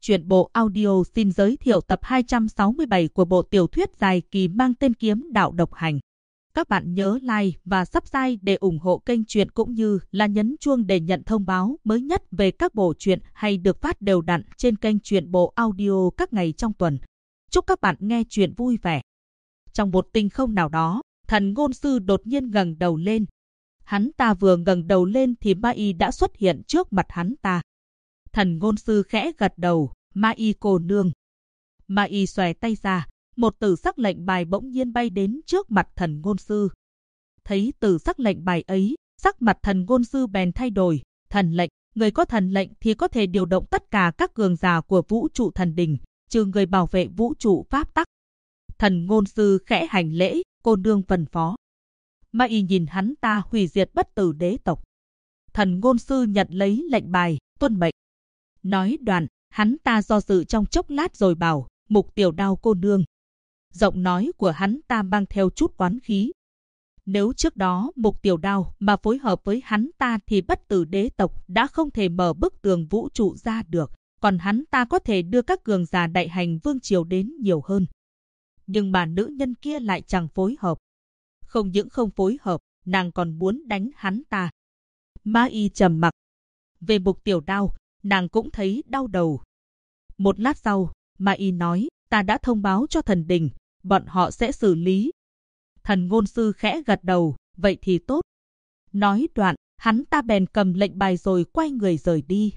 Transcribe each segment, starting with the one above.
truyện bộ audio xin giới thiệu tập 267 của bộ tiểu thuyết dài kỳ mang tên Kiếm Đạo Độc Hành. Các bạn nhớ like và subscribe để ủng hộ kênh truyện cũng như là nhấn chuông để nhận thông báo mới nhất về các bộ truyện hay được phát đều đặn trên kênh truyện bộ audio các ngày trong tuần. Chúc các bạn nghe truyện vui vẻ. Trong một tinh không nào đó, Thần Ngôn Sư đột nhiên ngẩng đầu lên. Hắn ta vừa ngẩng đầu lên thì Ma Y đã xuất hiện trước mặt hắn ta. Thần Ngôn Sư khẽ gật đầu, Ma Y cô nương. Ma Y xòe tay ra, một tử sắc lệnh bài bỗng nhiên bay đến trước mặt Thần Ngôn Sư. Thấy tử sắc lệnh bài ấy, sắc mặt Thần Ngôn Sư bèn thay đổi. Thần lệnh, người có thần lệnh thì có thể điều động tất cả các cường giả của vũ trụ thần đình, trừ người bảo vệ vũ trụ pháp tắc. Thần Ngôn Sư khẽ hành lễ, cô nương phân phó. Ma Y nhìn hắn ta hủy diệt bất tử đế tộc. Thần Ngôn Sư nhận lấy lệnh bài, tuân mệnh. Nói đoạn, hắn ta do dự trong chốc lát rồi bảo, Mục Tiểu Đao cô nương. Giọng nói của hắn ta mang theo chút oán khí. Nếu trước đó Mục Tiểu Đao mà phối hợp với hắn ta thì bất tử đế tộc đã không thể mở bức tường vũ trụ ra được, còn hắn ta có thể đưa các cường giả đại hành vương triều đến nhiều hơn. Nhưng mà nữ nhân kia lại chẳng phối hợp. Không những không phối hợp, nàng còn muốn đánh hắn ta. Ma Y trầm mặc. Về Mục Tiểu Đao, nàng cũng thấy đau đầu. Một lát sau, Ma Y nói, ta đã thông báo cho thần đình, bọn họ sẽ xử lý. Thần Ngôn Sư khẽ gật đầu, vậy thì tốt. Nói đoạn, hắn ta bèn cầm lệnh bài rồi quay người rời đi.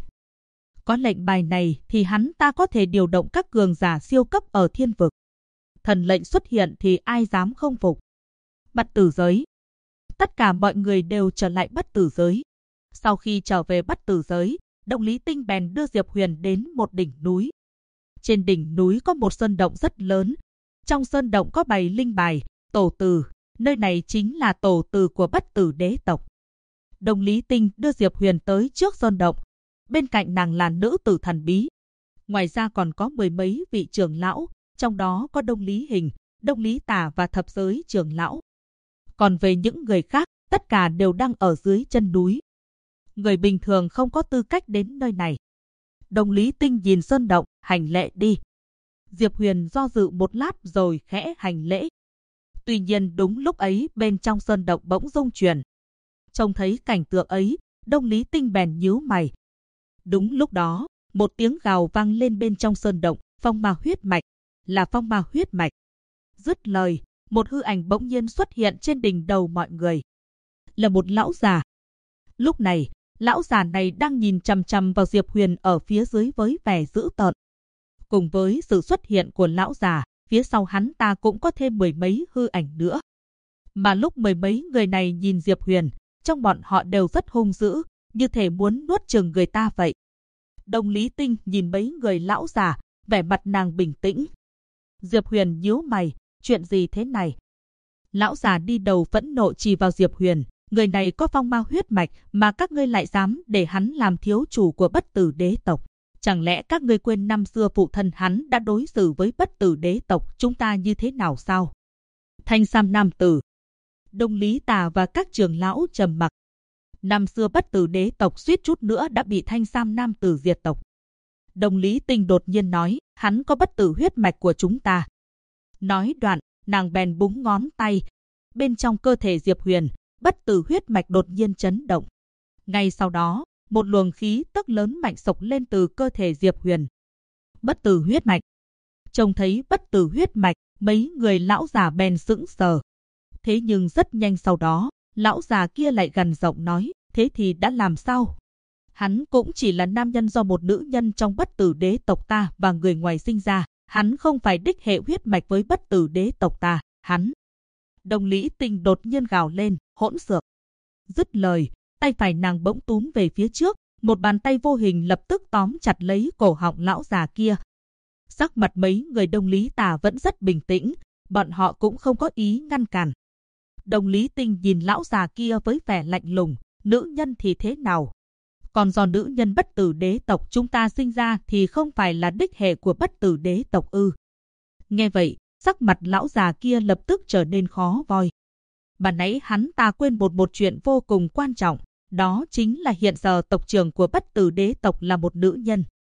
Có lệnh bài này thì hắn ta có thể điều động các cường giả siêu cấp ở thiên vực. Thần lệnh xuất hiện thì ai dám không phục. Bất tử giới. Tất cả mọi người đều trở lại bất tử giới. Sau khi trở về bất tử giới, Đông Lý Tinh bèn đưa Diệp Huyền đến một đỉnh núi. Trên đỉnh núi có một sơn động rất lớn. Trong sơn động có bày linh bài, tổ từ. Nơi này chính là tổ từ của bất tử đế tộc. Đông Lý Tinh đưa Diệp Huyền tới trước sơn động. Bên cạnh nàng là nữ tử thần bí. Ngoài ra còn có mười mấy vị trưởng lão, trong đó có Đông Lý Hình, Đông Lý Tả và thập giới trưởng lão. Còn về những người khác, tất cả đều đang ở dưới chân núi. Người bình thường không có tư cách đến nơi này. Đông Lý Tinh nhìn sơn động, hành lễ đi. Diệp Huyền do dự một lát rồi khẽ hành lễ. Tuy nhiên đúng lúc ấy bên trong sơn động bỗng rung chuyển. Trông thấy cảnh tượng ấy, Đông Lý Tinh bèn nhíu mày. Đúng lúc đó, một tiếng gào vang lên bên trong sơn động, phong ma huyết mạch, là phong ma huyết mạch. Dứt lời, một hư ảnh bỗng nhiên xuất hiện trên đỉnh đầu mọi người. Là một lão già. Lúc này, lão già này đang nhìn chằm chằm vào Diệp Huyền ở phía dưới với vẻ dữ tợn. Cùng với sự xuất hiện của lão già, phía sau hắn ta cũng có thêm mười mấy hư ảnh nữa. Mà lúc mười mấy người này nhìn Diệp Huyền, trong bọn họ đều rất hung dữ, như thể muốn nuốt chửng người ta vậy. Đông Lý Tinh nhìn mấy người lão già, vẻ mặt nàng bình tĩnh. Diệp Huyền nhíu mày, chuyện gì thế này? Lão già đi đầu phẫn nộ chỉ vào Diệp Huyền. Người này có phong ma huyết mạch mà các ngươi lại dám để hắn làm thiếu chủ của bất tử đế tộc. Chẳng lẽ các ngươi quên năm xưa phụ thân hắn đã đối xử với bất tử đế tộc chúng ta như thế nào sao? Thanh sam nam tử. Đông Lý Tà và các trưởng lão trầm mặc. Năm xưa bất tử đế tộc suýt chút nữa đã bị thanh sam nam tử diệt tộc. Đông Lý Tinh đột nhiên nói, hắn có bất tử huyết mạch của chúng ta. Nói đoạn, nàng bèn búng ngón tay. Bên trong cơ thể Diệp Huyền, bất tử huyết mạch đột nhiên chấn động. Ngay sau đó, một luồng khí tức lớn mạnh xộc lên từ cơ thể Diệp Huyền. Bất tử huyết mạch. Trông thấy bất tử huyết mạch, mấy người lão già bèn sững sờ. Thế nhưng rất nhanh sau đó, lão già kia lại gằn giọng nói, thế thì đã làm sao? Hắn cũng chỉ là nam nhân do một nữ nhân trong bất tử đế tộc ta và người ngoài sinh ra. Hắn không phải đích hệ huyết mạch với bất tử đế tộc ta, hắn. Đông Lý Tinh đột nhiên gào lên, hỗn xược. Dứt lời, tay phải nàng bỗng túm về phía trước, một bàn tay vô hình lập tức tóm chặt lấy cổ họng lão già kia. Sắc mặt mấy người Đông Lý Tà vẫn rất bình tĩnh, bọn họ cũng không có ý ngăn cản. Đông Lý Tinh nhìn lão già kia với vẻ lạnh lùng, nữ nhân thì thế nào? Còn do nữ nhân bất tử đế tộc chúng ta sinh ra thì không phải là đích hệ của bất tử đế tộc ư? Nghe vậy, sắc mặt lão già kia lập tức trở nên khó voi. Ban nãy hắn ta quên một chuyện vô cùng quan trọng, đó chính là hiện giờ tộc trưởng của bất tử đế tộc là một nữ nhân.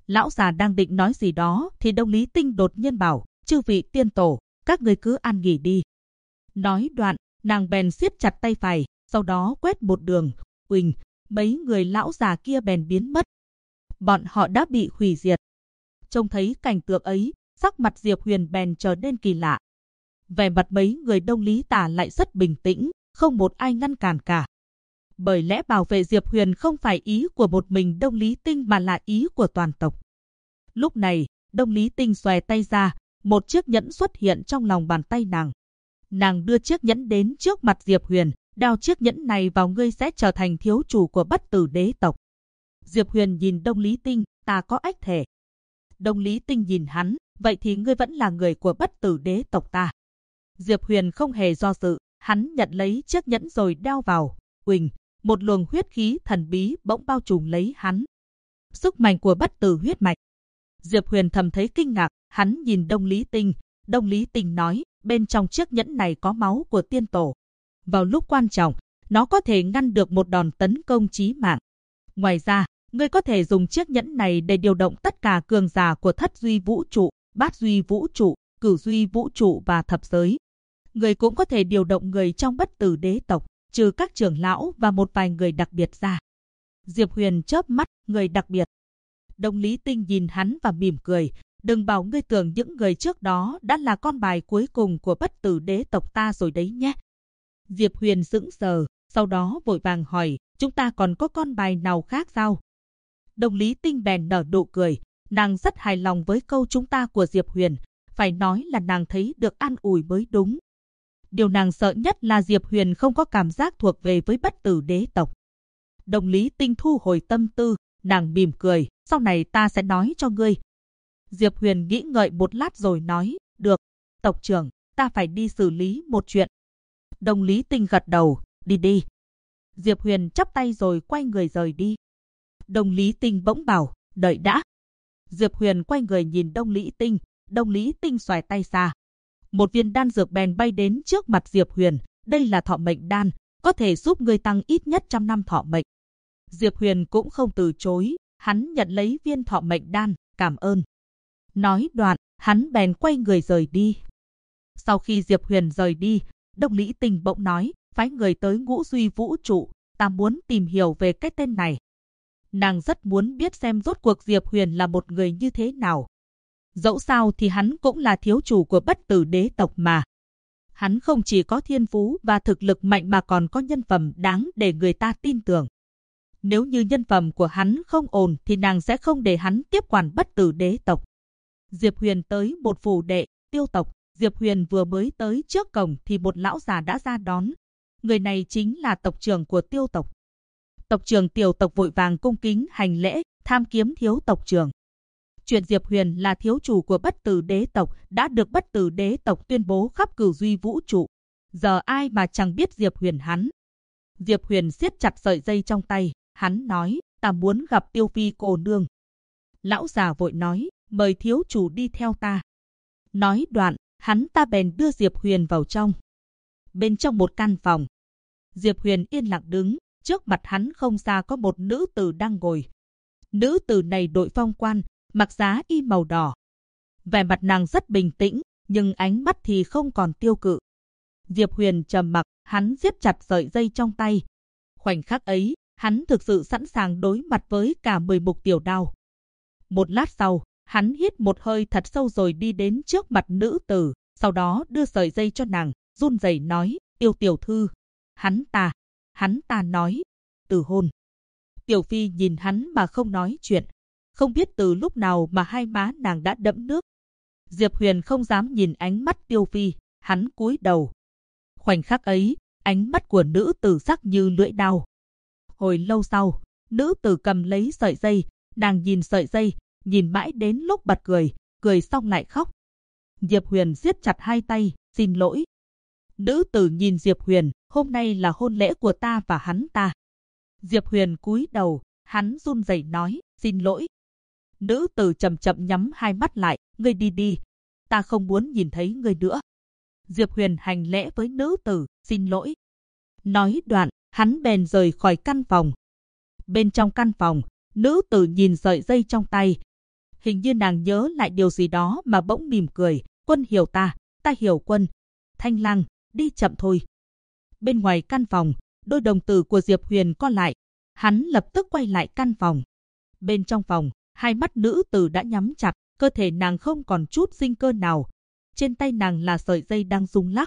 Lão già đang định nói gì đó thì Đông Lý Tinh đột nhiên bảo, chư vị tiên tổ, các người cứ ăn nghỉ đi. Nói đoạn, nàng bèn siết chặt tay phải, sau đó quét một đường, uỳnh, mấy người lão già kia bèn biến mất. Bọn họ đã bị hủy diệt. Trông thấy cảnh tượng ấy, sắc mặt Diệp Huyền bèn trở nên kỳ lạ. Vẻ mặt mấy người Đông Lý Tả lại rất bình tĩnh, không một ai ngăn cản cả. Bởi lẽ bảo vệ Diệp Huyền không phải ý của một mình Đông Lý Tinh mà là ý của toàn tộc. Lúc này, Đông Lý Tinh xòe tay ra, một chiếc nhẫn xuất hiện trong lòng bàn tay nàng. Nàng đưa chiếc nhẫn đến trước mặt Diệp Huyền, đeo chiếc nhẫn này vào ngươi sẽ trở thành thiếu chủ của Bất Tử Đế tộc. Diệp Huyền nhìn Đông Lý Tinh, ta có ách thể. Đông Lý Tinh nhìn hắn, vậy thì ngươi vẫn là người của Bất Tử Đế tộc ta. Diệp Huyền không hề do dự, hắn nhận lấy chiếc nhẫn rồi đeo vào. Uỳnh, một luồng huyết khí thần bí bỗng bao trùm lấy hắn. Sức mạnh của Bất Tử huyết mạch. Diệp Huyền thầm thấy kinh ngạc, hắn nhìn Đông Lý Tinh. Đông Lý Tinh nói, bên trong chiếc nhẫn này có máu của tiên tổ. Vào lúc quan trọng, nó có thể ngăn được một đòn tấn công chí mạng. Ngoài ra, ngươi có thể dùng chiếc nhẫn này để điều động tất cả cường giả của Thất Duy Vũ trụ, Bát Duy Vũ trụ, Cửu Duy Vũ trụ và Thập Giới. Ngươi cũng có thể điều động người trong Bất Tử Đế tộc, trừ các trưởng lão và một vài người đặc biệt ra. Diệp Huyền chớp mắt, người đặc biệt. Đông Lý Tinh nhìn hắn và mỉm cười, đừng bảo ngươi tưởng những người trước đó đã là con bài cuối cùng của Bất Tử Đế tộc ta rồi đấy nhé. Diệp Huyền sững sờ, sau đó vội vàng hỏi, chúng ta còn có con bài nào khác sao? Đông Lý Tinh bèn nở nụ cười, nàng rất hài lòng với câu chúng ta của Diệp Huyền, phải nói là nàng thấy được an ủi mới đúng. Điều nàng sợ nhất là Diệp Huyền không có cảm giác thuộc về với Bất Tử Đế tộc. Đông Lý Tinh thu hồi tâm tư, nàng mỉm cười, sau này ta sẽ nói cho ngươi. Diệp Huyền nghĩ ngợi một lát rồi nói, được, tộc trưởng, ta phải đi xử lý một chuyện. Đông Lý Tinh gật đầu, đi đi. Diệp Huyền chắp tay rồi quay người rời đi. Đông Lý Tinh bỗng bảo, đợi đã. Diệp Huyền quay người nhìn Đông Lý Tinh, Đông Lý Tinh xoài tay ra. Một viên đan dược bèn bay đến trước mặt Diệp Huyền, đây là thọ mệnh đan, có thể giúp ngươi tăng ít nhất 100 năm thọ mệnh. Diệp Huyền cũng không từ chối, hắn nhận lấy viên thọ mệnh đan, cảm ơn. Nói đoạn, hắn bèn quay người rời đi. Sau khi Diệp Huyền rời đi, Đông Lý Tinh bỗng nói, phái người tới Ngũ Duy Vũ trụ, ta muốn tìm hiểu về cái tên này. Nàng rất muốn biết xem rốt cuộc Diệp Huyền là một người như thế nào. Dẫu sao thì hắn cũng là thiếu chủ của Bất Tử Đế tộc mà. Hắn không chỉ có thiên phú và thực lực mạnh mà còn có nhân phẩm đáng để người ta tin tưởng. Nếu như nhân phẩm của hắn không ổn thì nàng sẽ không để hắn tiếp quản Bất Tử Đế tộc. Diệp Huyền tới một phủ đệ, Tiêu tộc. Diệp Huyền vừa mới tới trước cổng thì một lão già đã ra đón. Người này chính là tộc trưởng của Tiêu tộc. Tộc trưởng Tiểu tộc vội vàng cung kính hành lễ, tham kiếm thiếu tộc trưởng. Chuyện Diệp Huyền là thiếu chủ của Bất Tử Đế tộc đã được Bất Tử Đế tộc tuyên bố khắp Cửu Duy Vũ trụ. Giờ ai mà chẳng biết Diệp Huyền hắn. Diệp Huyền siết chặt sợi dây trong tay, hắn nói, ta muốn gặp Tiêu phi cô nương. Lão già vội nói, mời thiếu chủ đi theo ta. Nói đoạn, hắn ta bèn đưa Diệp Huyền vào trong. Bên trong một căn phòng, Diệp Huyền yên lặng đứng, trước mặt hắn không xa có một nữ tử đang ngồi. Nữ tử này đội phong quan, mặc giá y màu đỏ. Vẻ mặt nàng rất bình tĩnh, nhưng ánh mắt thì không còn tiêu cự. Diệp Huyền trầm mặc, hắn siết chặt sợi dây trong tay. Khoảnh khắc ấy, hắn thực sự sẵn sàng đối mặt với cả 10 mục tiểu đao. Một lát sau, hắn hít một hơi thật sâu rồi đi đến trước mặt nữ tử, sau đó đưa sợi dây cho nàng, run rẩy nói, Tiêu tiểu thư. Hắn ta nói, từ hôn. Tiểu Phi nhìn hắn mà không nói chuyện. Không biết từ lúc nào mà hai má nàng đã đẫm nước. Diệp Huyền không dám nhìn ánh mắt Tiêu Phi, hắn cúi đầu. Khoảnh khắc ấy, ánh mắt của nữ tử sắc như lưỡi dao. Hồi lâu sau, nữ tử cầm lấy sợi dây, nàng nhìn sợi dây, nhìn mãi đến lúc bật cười, cười xong lại khóc. Diệp Huyền siết chặt hai tay, xin lỗi. Nữ tử nhìn Diệp Huyền, hôm nay là hôn lễ của ta và hắn ta. Diệp Huyền cúi đầu, hắn run rẩy nói, xin lỗi. Nữ tử chậm chậm nhắm hai mắt lại, ngươi đi đi, ta không muốn nhìn thấy ngươi nữa. Diệp Huyền hành lễ với nữ tử, xin lỗi. Nói đoạn, hắn bèn rời khỏi căn phòng. Bên trong căn phòng, nữ tử nhìn sợi dây trong tay. Hình như nàng nhớ lại điều gì đó mà bỗng mỉm cười. Quân hiểu ta hiểu quân. Thanh Lang, đi chậm thôi. Bên ngoài căn phòng, đôi đồng tử của Diệp Huyền co lại. Hắn lập tức quay lại căn phòng. Bên trong phòng, hai mắt nữ tử đã nhắm chặt, cơ thể nàng không còn chút sinh cơ nào. Trên tay nàng là sợi dây đang rung lắc.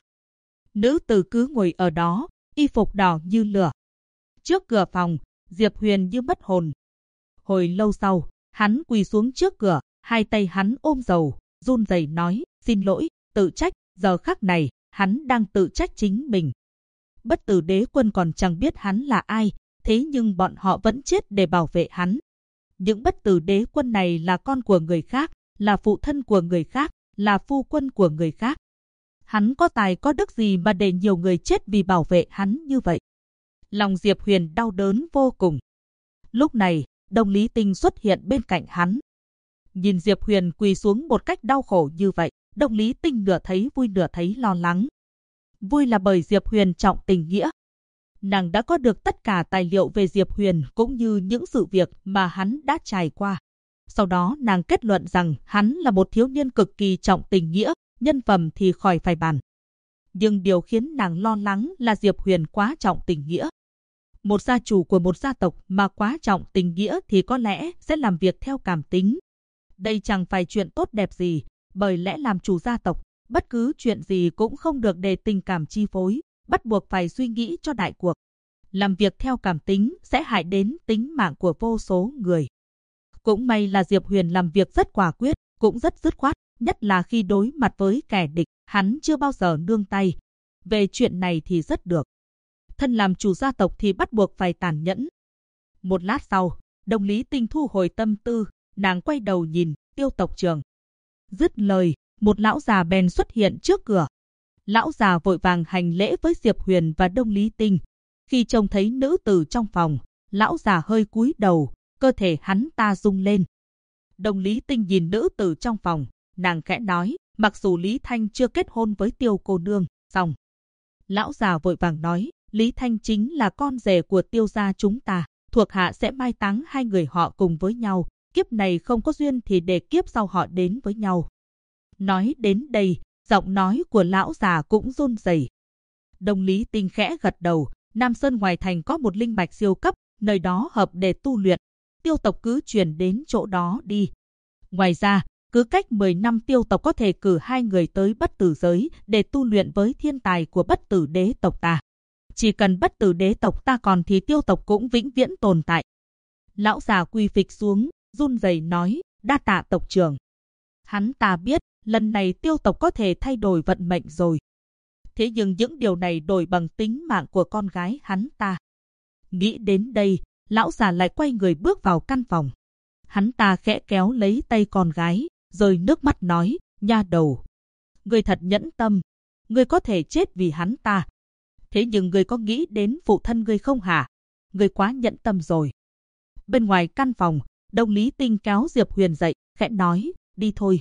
Nữ tử cứ ngồi ở đó, y phục đỏ như lửa. Trước cửa phòng, Diệp Huyền như mất hồn. Hồi lâu sau, hắn quỳ xuống trước cửa, hai tay hắn ôm dầu, run rẩy nói, xin lỗi, tự trách. Giờ khắc này, hắn đang tự trách chính mình. Bất Tử Đế Quân còn chẳng biết hắn là ai, thế nhưng bọn họ vẫn chết để bảo vệ hắn. Những Bất Tử Đế Quân này là con của người khác, là phụ thân của người khác, là phu quân của người khác. Hắn có tài có đức gì mà để nhiều người chết vì bảo vệ hắn như vậy? Lòng Diệp Huyền đau đớn vô cùng. Lúc này, Đông Lý Tinh xuất hiện bên cạnh hắn. Nhìn Diệp Huyền quỳ xuống một cách đau khổ như vậy, Đông Lý Tinh nửa thấy vui nửa thấy lo lắng. Vui là bởi Diệp Huyền trọng tình nghĩa. Nàng đã có được tất cả tài liệu về Diệp Huyền cũng như những sự việc mà hắn đã trải qua. Sau đó nàng kết luận rằng hắn là một thiếu niên cực kỳ trọng tình nghĩa, nhân phẩm thì khỏi phải bàn. Nhưng điều khiến nàng lo lắng là Diệp Huyền quá trọng tình nghĩa. Một gia chủ của một gia tộc mà quá trọng tình nghĩa thì có lẽ sẽ làm việc theo cảm tính. Đây chẳng phải chuyện tốt đẹp gì, bởi lẽ làm chủ gia tộc, bất cứ chuyện gì cũng không được để tình cảm chi phối, bắt buộc phải suy nghĩ cho đại cuộc. Làm việc theo cảm tính sẽ hại đến tính mạng của vô số người. Cũng may là Diệp Huyền làm việc rất quả quyết, cũng rất dứt khoát, nhất là khi đối mặt với kẻ địch, hắn chưa bao giờ nương tay. Về chuyện này thì rất được. Thân làm chủ gia tộc thì bắt buộc phải tàn nhẫn. Một lát sau, Đông Lý Tinh thu hồi tâm tư, nàng quay đầu nhìn Tiêu tộc trưởng. Dứt lời, một lão già bèn xuất hiện trước cửa. Lão già vội vàng hành lễ với Diệp Huyền và Đông Lý Tinh. Khi trông thấy nữ tử trong phòng, lão già hơi cúi đầu, cơ thể hắn ta rung lên. Đông Lý Tinh nhìn nữ tử trong phòng, nàng khẽ nói, mặc dù Lý Thanh chưa kết hôn với Tiêu cô nương, xong. Lão già vội vàng nói, Lý Thanh chính là con rể của Tiêu gia chúng ta, thuộc hạ sẽ mai táng hai người họ cùng với nhau, kiếp này không có duyên thì để kiếp sau họ đến với nhau. Nói đến đây, giọng nói của lão già cũng run rẩy. Đông Lý Tinh khẽ gật đầu, Nam Sơn ngoài thành có một linh mạch siêu cấp, nơi đó hợp để tu luyện. Tiêu tộc cứ chuyển đến chỗ đó đi. Ngoài ra, cứ cách 10 năm Tiêu tộc có thể cử 2 người tới Bất Tử giới để tu luyện với thiên tài của Bất Tử Đế tộc ta. Chỉ cần Bất Tử Đế tộc ta còn thì Tiêu tộc cũng vĩnh viễn tồn tại. Lão già quỳ phịch xuống, run rẩy nói, đa tạ tộc trưởng. Hắn ta biết, lần này Tiêu tộc có thể thay đổi vận mệnh rồi. Thế nhưng những điều này đổi bằng tính mạng của con gái hắn ta. Nghĩ đến đây, lão già lại quay người bước vào căn phòng. Hắn ta khẽ kéo lấy tay con gái, rơi nước mắt nói, nha đầu. Ngươi thật nhẫn tâm, ngươi có thể chết vì hắn ta. Thế nhưng ngươi có nghĩ đến phụ thân ngươi không hả? Ngươi quá nhẫn tâm rồi. Bên ngoài căn phòng, Đông Lý Tinh kéo Diệp Huyền dậy, khẽ nói, đi thôi.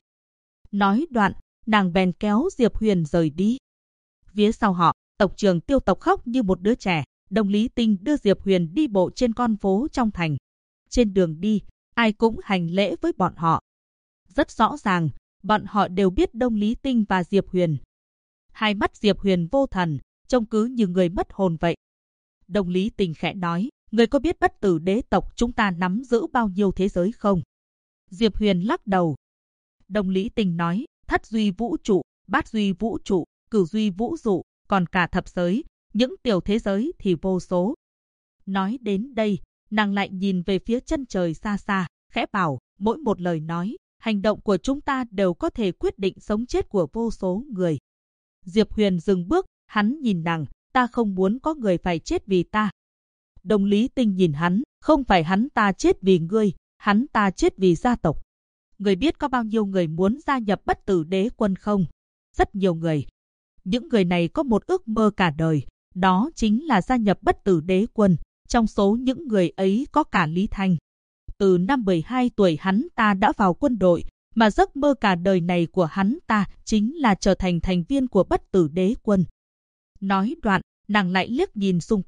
Nói đoạn, nàng bèn kéo Diệp Huyền rời đi. Phía sau họ, tộc trưởng Tiêu tộc khóc như một đứa trẻ. Đông Lý Tinh đưa Diệp Huyền đi bộ trên con phố trong thành. Trên đường đi, ai cũng hành lễ với bọn họ. Rất rõ ràng, bọn họ đều biết Đông Lý Tinh và Diệp Huyền. Hai mắt Diệp Huyền vô thần, trông cứ như người mất hồn vậy. Đông Lý Tinh khẽ nói, người có biết Bất Tử Đế tộc chúng ta nắm giữ bao nhiêu thế giới không? Diệp Huyền lắc đầu. Đông Lý Tinh nói, thất duy vũ trụ, bát duy vũ trụ, cửu duy vũ trụ, còn cả thập giới, những tiểu thế giới thì vô số. Nói đến đây, nàng lại nhìn về phía chân trời xa xa, khẽ bảo, mỗi một lời nói, hành động của chúng ta đều có thể quyết định sống chết của vô số người. Diệp Huyền dừng bước, hắn nhìn nàng, ta không muốn có người phải chết vì ta. Đông Lý Tinh nhìn hắn, không phải hắn ta chết vì ngươi, hắn ta chết vì gia tộc. Người biết có bao nhiêu người muốn gia nhập Bất Tử Đế quân không? Rất nhiều người. Những người này có một ước mơ cả đời, đó chính là gia nhập Bất Tử Đế quân. Trong số những người ấy có cả Lý Thanh. Từ năm 12 tuổi hắn ta đã vào quân đội, mà giấc mơ cả đời này của hắn ta chính là trở thành thành viên của Bất Tử Đế quân. Nói đoạn, nàng lại liếc nhìn xung quanh,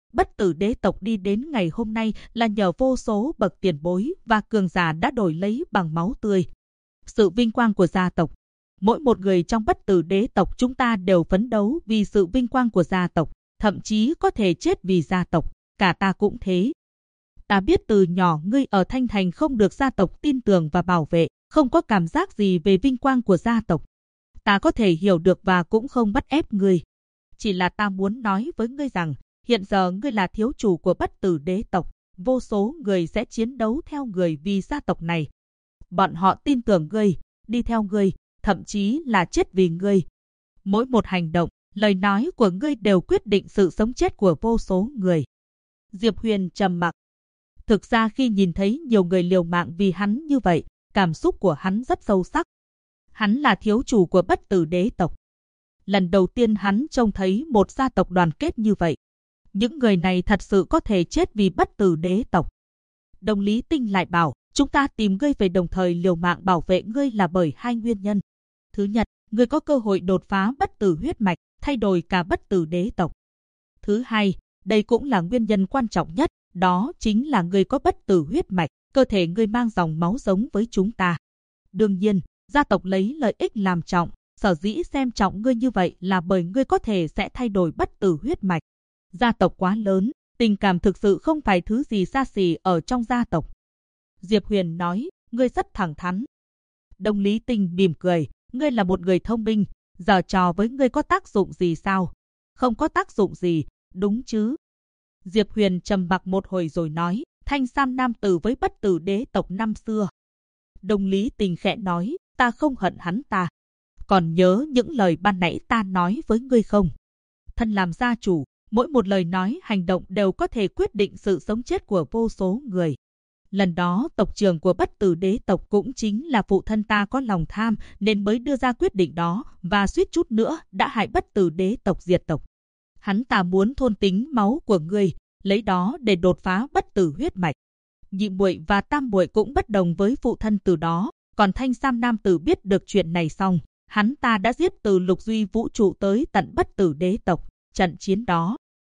Bất Tử đế tộc đi đến ngày hôm nay là nhờ vô số bậc tiền bối và cường giả đã đổi lấy bằng máu tươi. Sự vinh quang của gia tộc. Mỗi một người trong Bất Tử đế tộc chúng ta đều phấn đấu vì sự vinh quang của gia tộc, thậm chí có thể chết vì gia tộc, cả ta cũng thế. Ta biết từ nhỏ ngươi ở Thanh Thành không được gia tộc tin tưởng và bảo vệ, không có cảm giác gì về vinh quang của gia tộc. Ta có thể hiểu được và cũng không bắt ép ngươi. Chỉ là ta muốn nói với ngươi rằng, hiện giờ ngươi là thiếu chủ của Bất Tử đế tộc, vô số người sẽ chiến đấu theo người vì gia tộc này. Bọn họ tin tưởng ngươi, đi theo ngươi, thậm chí là chết vì ngươi. Mỗi một hành động, lời nói của ngươi đều quyết định sự sống chết của vô số người. Diệp Huyền trầm mặc. Thực ra khi nhìn thấy nhiều người liều mạng vì hắn như vậy, cảm xúc của hắn rất sâu sắc. Hắn là thiếu chủ của Bất Tử đế tộc. Lần đầu tiên hắn trông thấy một gia tộc đoàn kết như vậy. Những người này thật sự có thể chết vì Bất Tử đế tộc. Đồng Lý Tinh lại bảo, chúng ta tìm ngươi về đồng thời liều mạng bảo vệ ngươi là bởi hai nguyên nhân. Thứ nhất, ngươi có cơ hội đột phá Bất Tử huyết mạch, thay đổi cả Bất Tử đế tộc. Thứ hai, đây cũng là nguyên nhân quan trọng nhất, đó chính là ngươi có Bất Tử huyết mạch, cơ thể ngươi mang dòng máu giống với chúng ta. Đương nhiên, gia tộc lấy lợi ích làm trọng, sở dĩ xem trọng ngươi như vậy là bởi ngươi có thể sẽ thay đổi Bất Tử huyết mạch. Gia tộc quá lớn, tình cảm thực sự không phải thứ gì xa xỉ ở trong gia tộc. Diệp Huyền nói, ngươi rất thẳng thắn. Đồng Lý Tinh mỉm cười, ngươi là một người thông minh, giở trò với ngươi có tác dụng gì sao? Không có tác dụng gì, đúng chứ? Diệp Huyền trầm mặc một hồi rồi nói, Thanh Sam nam tử với Bất Tử đế tộc năm xưa. Đồng Lý Tinh khẽ nói, ta không hận hắn ta. Còn nhớ những lời ban nãy ta nói với ngươi không? Thân làm gia chủ, mỗi một lời nói hành động đều có thể quyết định sự sống chết của vô số người. Lần đó tộc trưởng của Bất Tử đế tộc cũng chính là phụ thân ta có lòng tham nên mới đưa ra quyết định đó và suýt chút nữa đã hại Bất Tử đế tộc diệt tộc. Hắn ta muốn thôn tính máu của ngươi, lấy đó để đột phá Bất Tử huyết mạch. Nhị muội và tam muội cũng bất đồng với phụ thân từ đó, còn Thanh Sam nam tử biết được chuyện này xong, hắn ta đã giết từ lục duy vũ trụ tới tận Bất Tử đế tộc, trận chiến đó.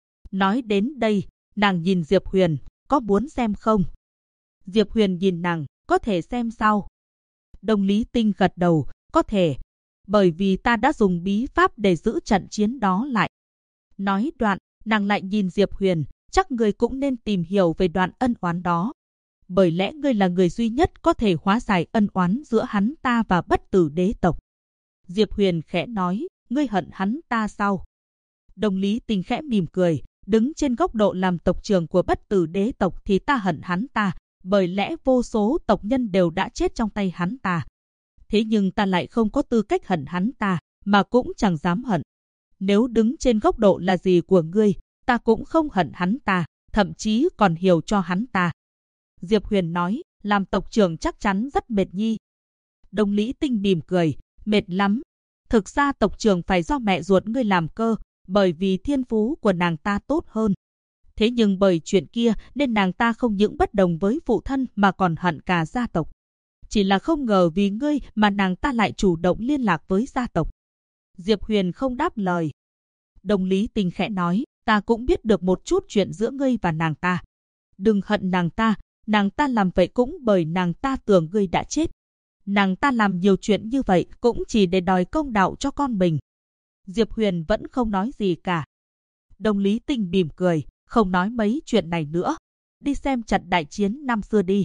Nói đến đây, nàng nhìn Diệp Huyền, có muốn xem không? Diệp Huyền nhìn nàng, có thể xem sao? Đồng Lý Tinh gật đầu, có thể, bởi vì ta đã dùng bí pháp để giữ trận chiến đó lại. Nói đoạn, nàng lại nhìn Diệp Huyền, chắc ngươi cũng nên tìm hiểu về đoạn ân oán đó. Bởi lẽ ngươi là người duy nhất có thể hóa giải ân oán giữa hắn ta và Bất Tử đế tộc. Diệp Huyền khẽ nói, ngươi hận hắn ta sao? Đồng Lý Tinh khẽ mỉm cười, đứng trên góc độ làm tộc trưởng của Bất Tử đế tộc thì ta hận hắn ta, bởi lẽ vô số tộc nhân đều đã chết trong tay hắn ta. Thế nhưng ta lại không có tư cách hận hắn ta, mà cũng chẳng dám hận. Nếu đứng trên góc độ là gì của ngươi, ta cũng không hận hắn ta, thậm chí còn hiểu cho hắn ta. Diệp Huyền nói, làm tộc trưởng chắc chắn rất mệt nhi. Đồng Lý Tinh mỉm cười, mệt lắm. Thực ra tộc trưởng phải do mẹ ruột ngươi làm cơ, bởi vì thiên phú của nàng ta tốt hơn. Thế nhưng bởi chuyện kia nên nàng ta không những bất đồng với phụ thân mà còn hận cả gia tộc. Chỉ là không ngờ vì ngươi mà nàng ta lại chủ động liên lạc với gia tộc. Diệp Huyền không đáp lời. Đồng Lý Tinh khẽ nói, ta cũng biết được một chút chuyện giữa ngươi và nàng ta. Đừng hận nàng ta làm vậy cũng bởi nàng ta tưởng ngươi đã chết. Nàng ta làm nhiều chuyện như vậy cũng chỉ để đòi công đạo cho con mình. Diệp Huyền vẫn không nói gì cả. Đồng Lý Tinh mỉm cười, không nói mấy chuyện này nữa. Đi xem trận đại chiến năm xưa đi.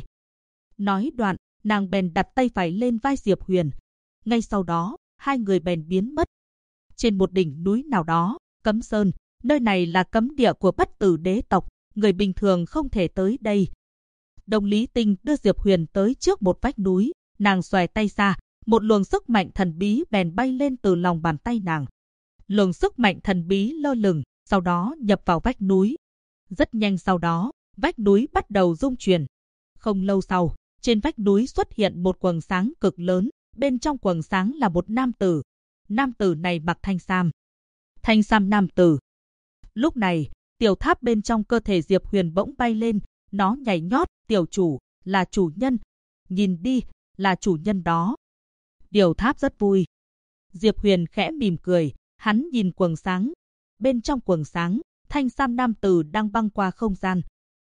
Nói đoạn, nàng bèn đặt tay phải lên vai Diệp Huyền. Ngay sau đó, hai người bèn biến mất. Trên một đỉnh núi nào đó, Cấm Sơn, nơi này là cấm địa của Bất Tử đế tộc, người bình thường không thể tới đây. Đồng Lý Tinh đưa Diệp Huyền tới trước một vách núi, nàng xòe tay ra, một luồng sức mạnh thần bí bèn bay lên từ lòng bàn tay nàng. Luồng sức mạnh thần bí lơ lửng, sau đó nhập vào vách núi. Rất nhanh sau đó, vách núi bắt đầu rung chuyển. Không lâu sau, trên vách núi xuất hiện một quầng sáng cực lớn, bên trong quầng sáng là một nam tử. Nam tử này mặc thanh sam. Thanh sam nam tử. Lúc này, tiểu tháp bên trong cơ thể Diệp Huyền bỗng bay lên, nó nhảy nhót, tiểu chủ, là chủ nhân. Nhìn đi, là chủ nhân đó. Tiểu tháp rất vui. Diệp Huyền khẽ mỉm cười, hắn nhìn quầng sáng. Bên trong quầng sáng, thanh sam nam tử đang băng qua không gian.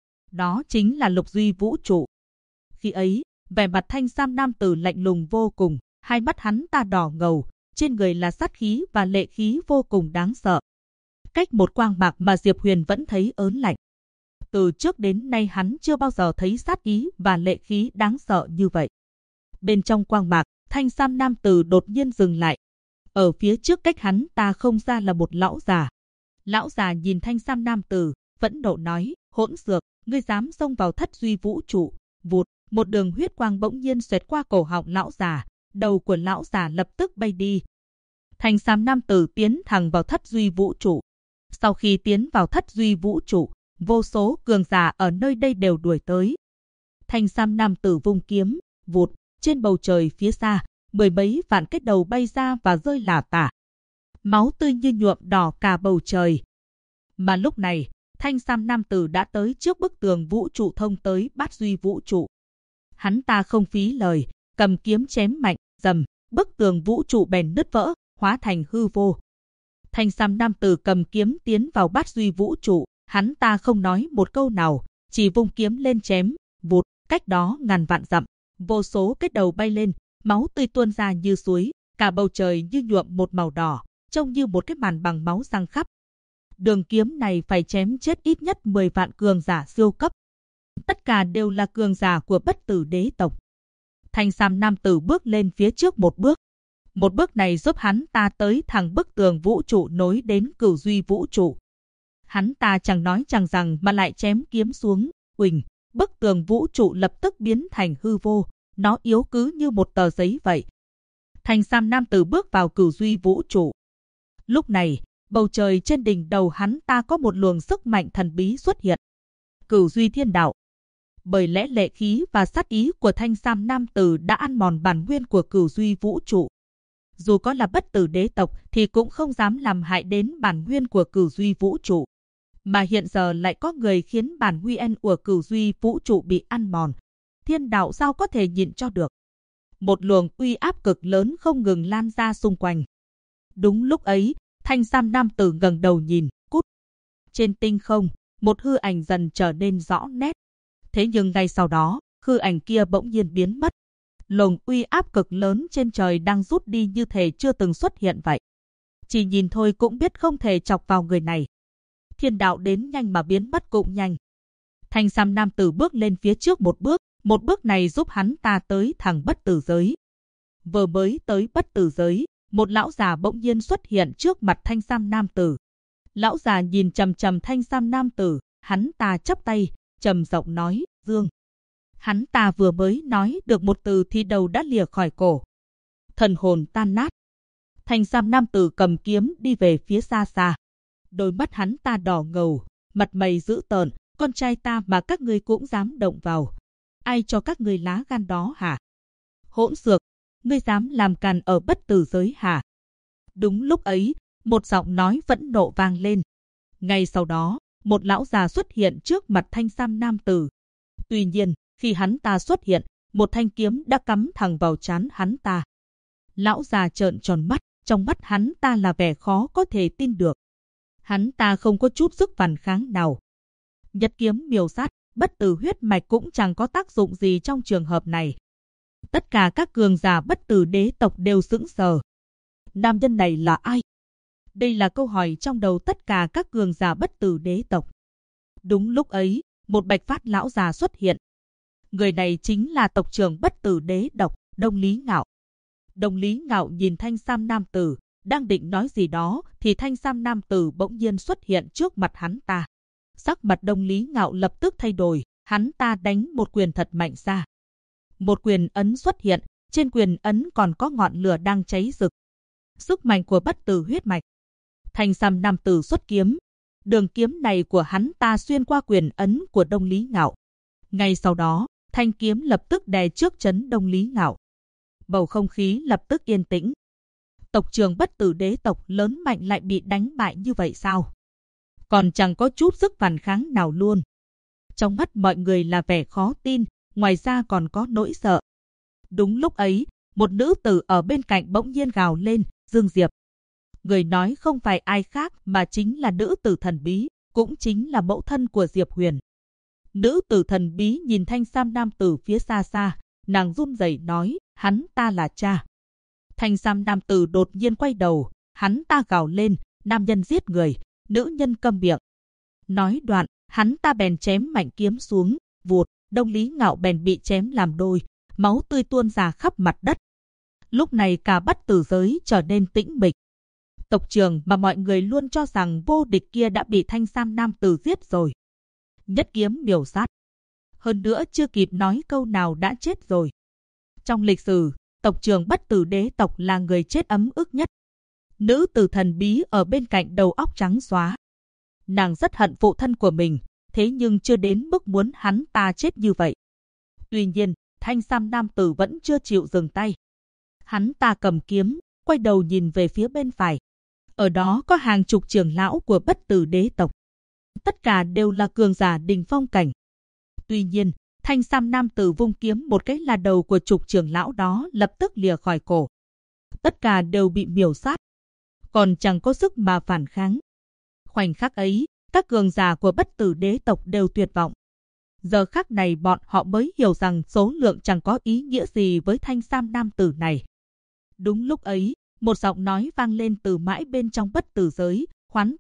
Đó chính là Lục Duy vũ trụ. Khi ấy, vẻ mặt thanh sam nam tử lạnh lùng vô cùng, hai mắt hắn ta đỏ ngầu, trên người là sát khí và lệ khí vô cùng đáng sợ. Cách một quang mạc mà Diệp Huyền vẫn thấy ớn lạnh. Từ trước đến nay hắn chưa bao giờ thấy sát ý và lệ khí đáng sợ như vậy. Bên trong quang mạc, thanh sam nam tử đột nhiên dừng lại. Ở phía trước cách hắn ta không xa là một lão già. Lão già nhìn thanh sam nam tử, phẫn nộ nói, hỗn xược, ngươi dám xông vào thất duy vũ trụ. Vụt, một đường huyết quang bỗng nhiên xoẹt qua cổ họng lão già, đầu của lão già lập tức bay đi. Thanh sam nam tử tiến thẳng vào thất duy vũ trụ. Sau khi tiến vào thất duy vũ trụ, vô số cường giả ở nơi đây đều đuổi tới. Thanh sam nam tử vung kiếm, vụt, trên bầu trời phía xa, mười mấy vạn cái đầu bay ra và rơi lả tả. Máu tươi như nhuộm đỏ cả bầu trời. Mà lúc này, thanh sam nam tử đã tới trước bức tường vũ trụ thông tới bát duy vũ trụ. Hắn ta không phí lời, cầm kiếm chém mạnh, rầm, bức tường vũ trụ bèn nứt vỡ, hóa thành hư vô. Thanh sam nam tử cầm kiếm tiến vào bát duy vũ trụ, hắn ta không nói một câu nào, chỉ vung kiếm lên chém, vụt, cách đó ngàn vạn dặm, vô số cái đầu bay lên, máu tươi tuôn ra như suối, cả bầu trời như nhuộm một màu đỏ, trông như một cái màn bằng máu răng khắp. Đường kiếm này phải chém chết ít nhất 10 vạn cường giả siêu cấp. Tất cả đều là cường giả của Bất Tử Đế tộc. Thanh sam nam tử bước lên phía trước một bước. Một bước này giúp hắn ta tới thẳng bức tường vũ trụ nối đến Cửu Duy vũ trụ. Hắn ta chẳng nói chẳng rằng mà lại chém kiếm xuống, uỳnh, bức tường vũ trụ lập tức biến thành hư vô, nó yếu cứ như một tờ giấy vậy. Thanh sam nam tử bước vào Cửu Duy vũ trụ. Lúc này, bầu trời trên đỉnh đầu hắn ta có một luồng sức mạnh thần bí xuất hiện. Cửu Duy thiên đạo. Bởi lẽ lệ khí và sát ý của thanh sam nam tử đã ăn mòn bản nguyên của Cửu Duy vũ trụ. Dù có là Bất Tử Đế tộc thì cũng không dám làm hại đến bản nguyên của Cửu Duy vũ trụ. Mà hiện giờ lại có người khiến bản nguyên của Cửu Duy vũ trụ bị ăn mòn. Thiên đạo sao có thể nhịn cho được. Một luồng uy áp cực lớn không ngừng lan ra xung quanh. Đúng lúc ấy, thanh sam nam tử ngẩng đầu nhìn, cút. Trên tinh không, một hư ảnh dần trở nên rõ nét. Thế nhưng ngay sau đó, hư ảnh kia bỗng nhiên biến mất. Luồng uy áp cực lớn trên trời đang rút đi như thể chưa từng xuất hiện vậy. Chỉ nhìn thôi cũng biết không thể chọc vào người này. Thiên đạo đến nhanh mà biến mất cũng nhanh. Thanh sam nam tử bước lên phía trước một bước này giúp hắn ta tới thẳng bất tử giới. Vừa mới tới bất tử giới, một lão già bỗng nhiên xuất hiện trước mặt thanh sam nam tử. Lão già nhìn chằm chằm thanh sam nam tử, hắn ta chắp tay, trầm giọng nói, Dương. Hắn ta vừa mới nói được một từ thì đầu đã lìa khỏi cổ. Thần hồn tan nát. Thanh sam nam tử cầm kiếm đi về phía xa xa. Đôi mắt hắn ta đỏ ngầu, mặt mày dữ tợn, con trai ta mà các ngươi cũng dám động vào. Ai cho các ngươi lá gan đó hả? Hỗn xược, ngươi dám làm càn ở bất tử giới hả? Đúng lúc ấy, một giọng nói phẫn nộ vang lên. Ngay sau đó, một lão già xuất hiện trước mặt thanh sam nam tử. Tuy nhiên, khi hắn ta xuất hiện, một thanh kiếm đã cắm thẳng vào trán hắn ta. Lão già trợn tròn mắt, trong mắt hắn ta là vẻ khó có thể tin được. Hắn ta không có chút sức phản kháng nào. Nhật kiếm miêu sát, bất tử huyết mạch cũng chẳng có tác dụng gì trong trường hợp này. Tất cả các cường giả bất tử đế tộc đều sững sờ. Nam nhân này là ai? Đây là câu hỏi trong đầu tất cả các cường giả bất tử đế tộc. Đúng lúc ấy, một bạch phát lão già xuất hiện. Người này chính là tộc trưởng bất tử đế tộc, Đông Lý Ngạo. Đông Lý Ngạo nhìn thanh sam nam tử, đang định nói gì đó thì thanh sam nam tử bỗng nhiên xuất hiện trước mặt hắn ta. Sắc mặt Đông Lý Ngạo lập tức thay đổi, hắn ta đánh một quyền thật mạnh ra. Một quyền ấn xuất hiện, trên quyền ấn còn có ngọn lửa đang cháy rực. Sức mạnh của bất tử huyết mạch. Thanh sam nam tử xuất kiếm. Đường kiếm này của hắn ta xuyên qua quyền ấn của Đông Lý Ngạo. Ngay sau đó, thanh kiếm lập tức đè trước trấn Đông Lý Ngạo. Bầu không khí lập tức yên tĩnh. Tộc trưởng bất tử đế tộc lớn mạnh lại bị đánh bại như vậy sao? Còn chẳng có chút sức phản kháng nào luôn. Trong mắt mọi người là vẻ khó tin, ngoài ra còn có nỗi sợ. Đúng lúc ấy, một nữ tử ở bên cạnh bỗng nhiên gào lên, Dương Diệp. Người nói không phải ai khác mà chính là nữ tử thần bí, cũng chính là mẫu thân của Diệp Huyền. Nữ tử thần bí nhìn thanh sam nam tử phía xa xa, nàng run rẩy nói, hắn ta là cha. Thanh sam nam tử đột nhiên quay đầu, hắn ta gào lên, nam nhân giết người, nữ nhân câm miệng. Nói đoạn, hắn ta bèn chém mạnh kiếm xuống, vụt, Đông Lý Ngạo bèn bị chém làm đôi, máu tươi tuôn ra khắp mặt đất. Lúc này cả Bất Tử giới trở nên tĩnh mịch. Tộc trưởng mà mọi người luôn cho rằng vô địch kia đã bị thanh sam nam tử giết rồi. Nhất kiếm miểu sát. Hơn nữa chưa kịp nói câu nào đã chết rồi. Trong lịch sử, tộc trưởng Bất Tử đế tộc là người chết ấm ức nhất. Nữ tử thần bí ở bên cạnh đầu óc trắng xóa. Nàng rất hận phụ thân của mình, thế nhưng chưa đến mức muốn hắn ta chết như vậy. Tuy nhiên, thanh sam nam tử vẫn chưa chịu dừng tay. Hắn ta cầm kiếm, quay đầu nhìn về phía bên phải. Ở đó có hàng chục trưởng lão của Bất Tử đế tộc. Tất cả đều là cường giả đỉnh phong cảnh. Tuy nhiên, thanh sam nam tử vung kiếm một cái là đầu của chục trưởng lão đó lập tức lìa khỏi cổ. Tất cả đều bị miểu sát, còn chẳng có sức mà phản kháng. Khoảnh khắc ấy, các cường giả của Bất Tử đế tộc đều tuyệt vọng. Giờ khắc này bọn họ mới hiểu rằng số lượng chẳng có ý nghĩa gì với thanh sam nam tử này. Đúng lúc ấy, một giọng nói vang lên từ mãi bên trong Bất Tử giới, khoán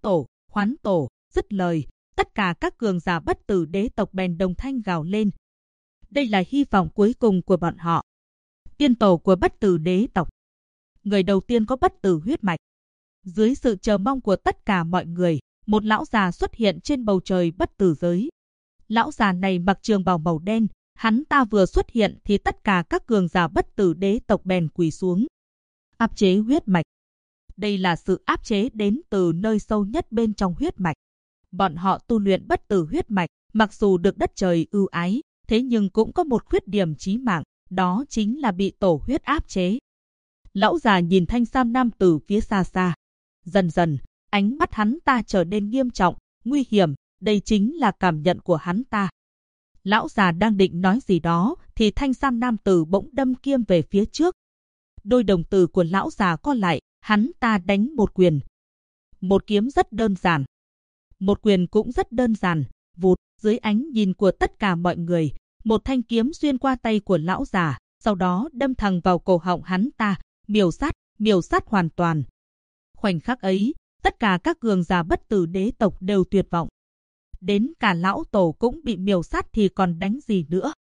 tổ, dứt lời, tất cả các cường giả Bất Tử đế tộc bèn đồng thanh gào lên. Đây là hy vọng cuối cùng của bọn họ. Tiên tổ của Bất Tử đế tộc. Người đầu tiên có bất tử huyết mạch. Dưới sự chờ mong của tất cả mọi người, một lão già xuất hiện trên bầu trời Bất Tử giới. Lão già này mặc trường bào màu đen, hắn ta vừa xuất hiện thì tất cả các cường giả Bất Tử đế tộc bèn quỳ xuống. Áp chế huyết mạch. Đây là sự áp chế đến từ nơi sâu nhất bên trong huyết mạch. Bọn họ tu luyện bất tử huyết mạch, mặc dù được đất trời ưu ái, thế nhưng cũng có một khuyết điểm chí mạng, đó chính là bị tổ huyết áp chế. Lão già nhìn thanh sam nam tử phía xa xa. Dần dần, ánh mắt hắn ta trở nên nghiêm trọng, nguy hiểm, đây chính là cảm nhận của hắn ta. Lão già đang định nói gì đó, thì thanh sam nam tử bỗng đâm kiếm về phía trước. Đôi đồng tử của lão già co lại, hắn ta đánh một quyền. Một kiếm rất đơn giản. Một quyền cũng rất đơn giản, vụt, dưới ánh nhìn của tất cả mọi người, một thanh kiếm xuyên qua tay của lão già, sau đó đâm thẳng vào cổ họng hắn ta, miểu sát hoàn toàn. Khoảnh khắc ấy, tất cả các cường giả Bất Tử đế tộc đều tuyệt vọng. Đến cả lão tổ cũng bị miểu sát thì còn đánh gì nữa.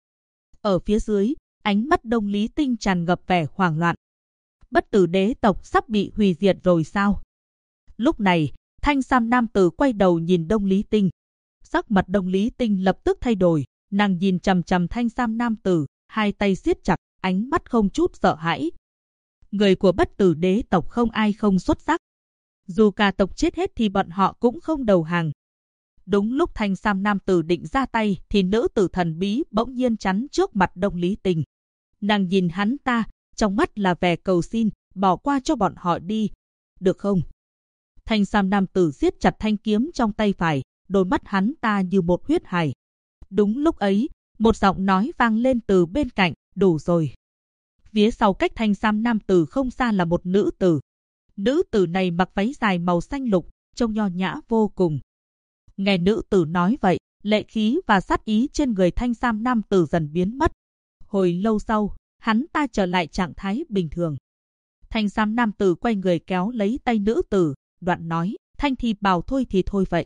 Ở phía dưới, ánh mắt Đông Lý Tinh tràn ngập vẻ hoảng loạn. Bất Tử đế tộc sắp bị hủy diệt rồi sao? Lúc này, thanh sam nam tử quay đầu nhìn Đông Lý Tinh. Sắc mặt Đông Lý Tinh lập tức thay đổi, nàng nhìn chằm chằm thanh sam nam tử, hai tay siết chặt, ánh mắt không chút sợ hãi. Người của Bất Tử đế tộc không ai không xuất sắc. Dù cả tộc chết hết thì bọn họ cũng không đầu hàng. Đúng lúc thanh sam nam tử định ra tay thì nữ tử thần bí bỗng nhiên chắn trước mặt Đông Lý Tinh. Nàng nhìn hắn ta, trong mắt là vẻ cầu xin, bỏ qua cho bọn họ đi, được không? Thanh sam nam tử siết chặt thanh kiếm trong tay phải, đôi mắt hắn ta như một huyết hải. Đúng lúc ấy, một giọng nói vang lên từ bên cạnh, đủ rồi. Phía sau cách thanh sam nam tử không xa là một nữ tử. Nữ tử này mặc váy dài màu xanh lục, trông nho nhã vô cùng. Nghe nữ tử nói vậy, lệ khí và sát ý trên người thanh sam nam tử dần biến mất. Hồi lâu sau, hắn ta trở lại trạng thái bình thường. Thanh sam nam tử quay người kéo lấy tay nữ tử, đoạn nói, thanh thì bảo thôi thì thôi vậy.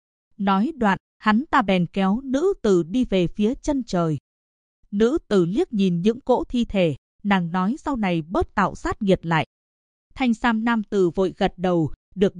Nói đoạn, hắn ta bèn kéo nữ tử đi về phía chân trời. Nữ tử liếc nhìn những cỗ thi thể, nàng nói sau này bớt tạo sát nghiệt lại. Thanh sam nam tử vội gật đầu, được.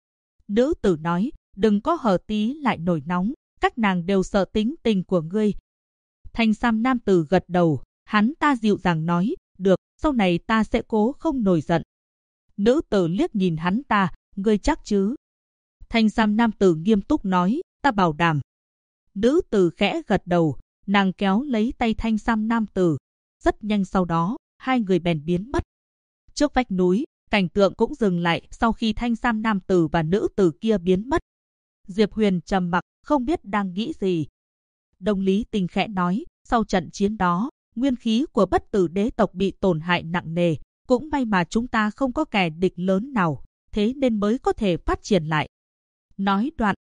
Nữ tử nói, đừng có hở tí lại nổi nóng, các nàng đều sợ tính tình của ngươi. Thanh sam nam tử gật đầu, hắn ta dịu dàng nói, được, sau này ta sẽ cố không nổi giận. Nữ tử liếc nhìn hắn ta, ngươi chắc chứ? Thanh sam nam tử nghiêm túc nói, ta bảo đảm. Nữ tử khẽ gật đầu, nàng kéo lấy tay thanh sam nam tử. Rất nhanh sau đó, hai người bèn biến mất. Trước vách núi, cảnh tượng cũng dừng lại sau khi thanh sam nam tử và nữ tử kia biến mất. Diệp Huyền trầm mặc, không biết đang nghĩ gì. Đông Lý Tinh khẽ nói, sau trận chiến đó, nguyên khí của Bất Tử đế tộc bị tổn hại nặng nề, cũng may mà chúng ta không có kẻ địch lớn nào, thế nên mới có thể phát triển lại. Nói đoạn,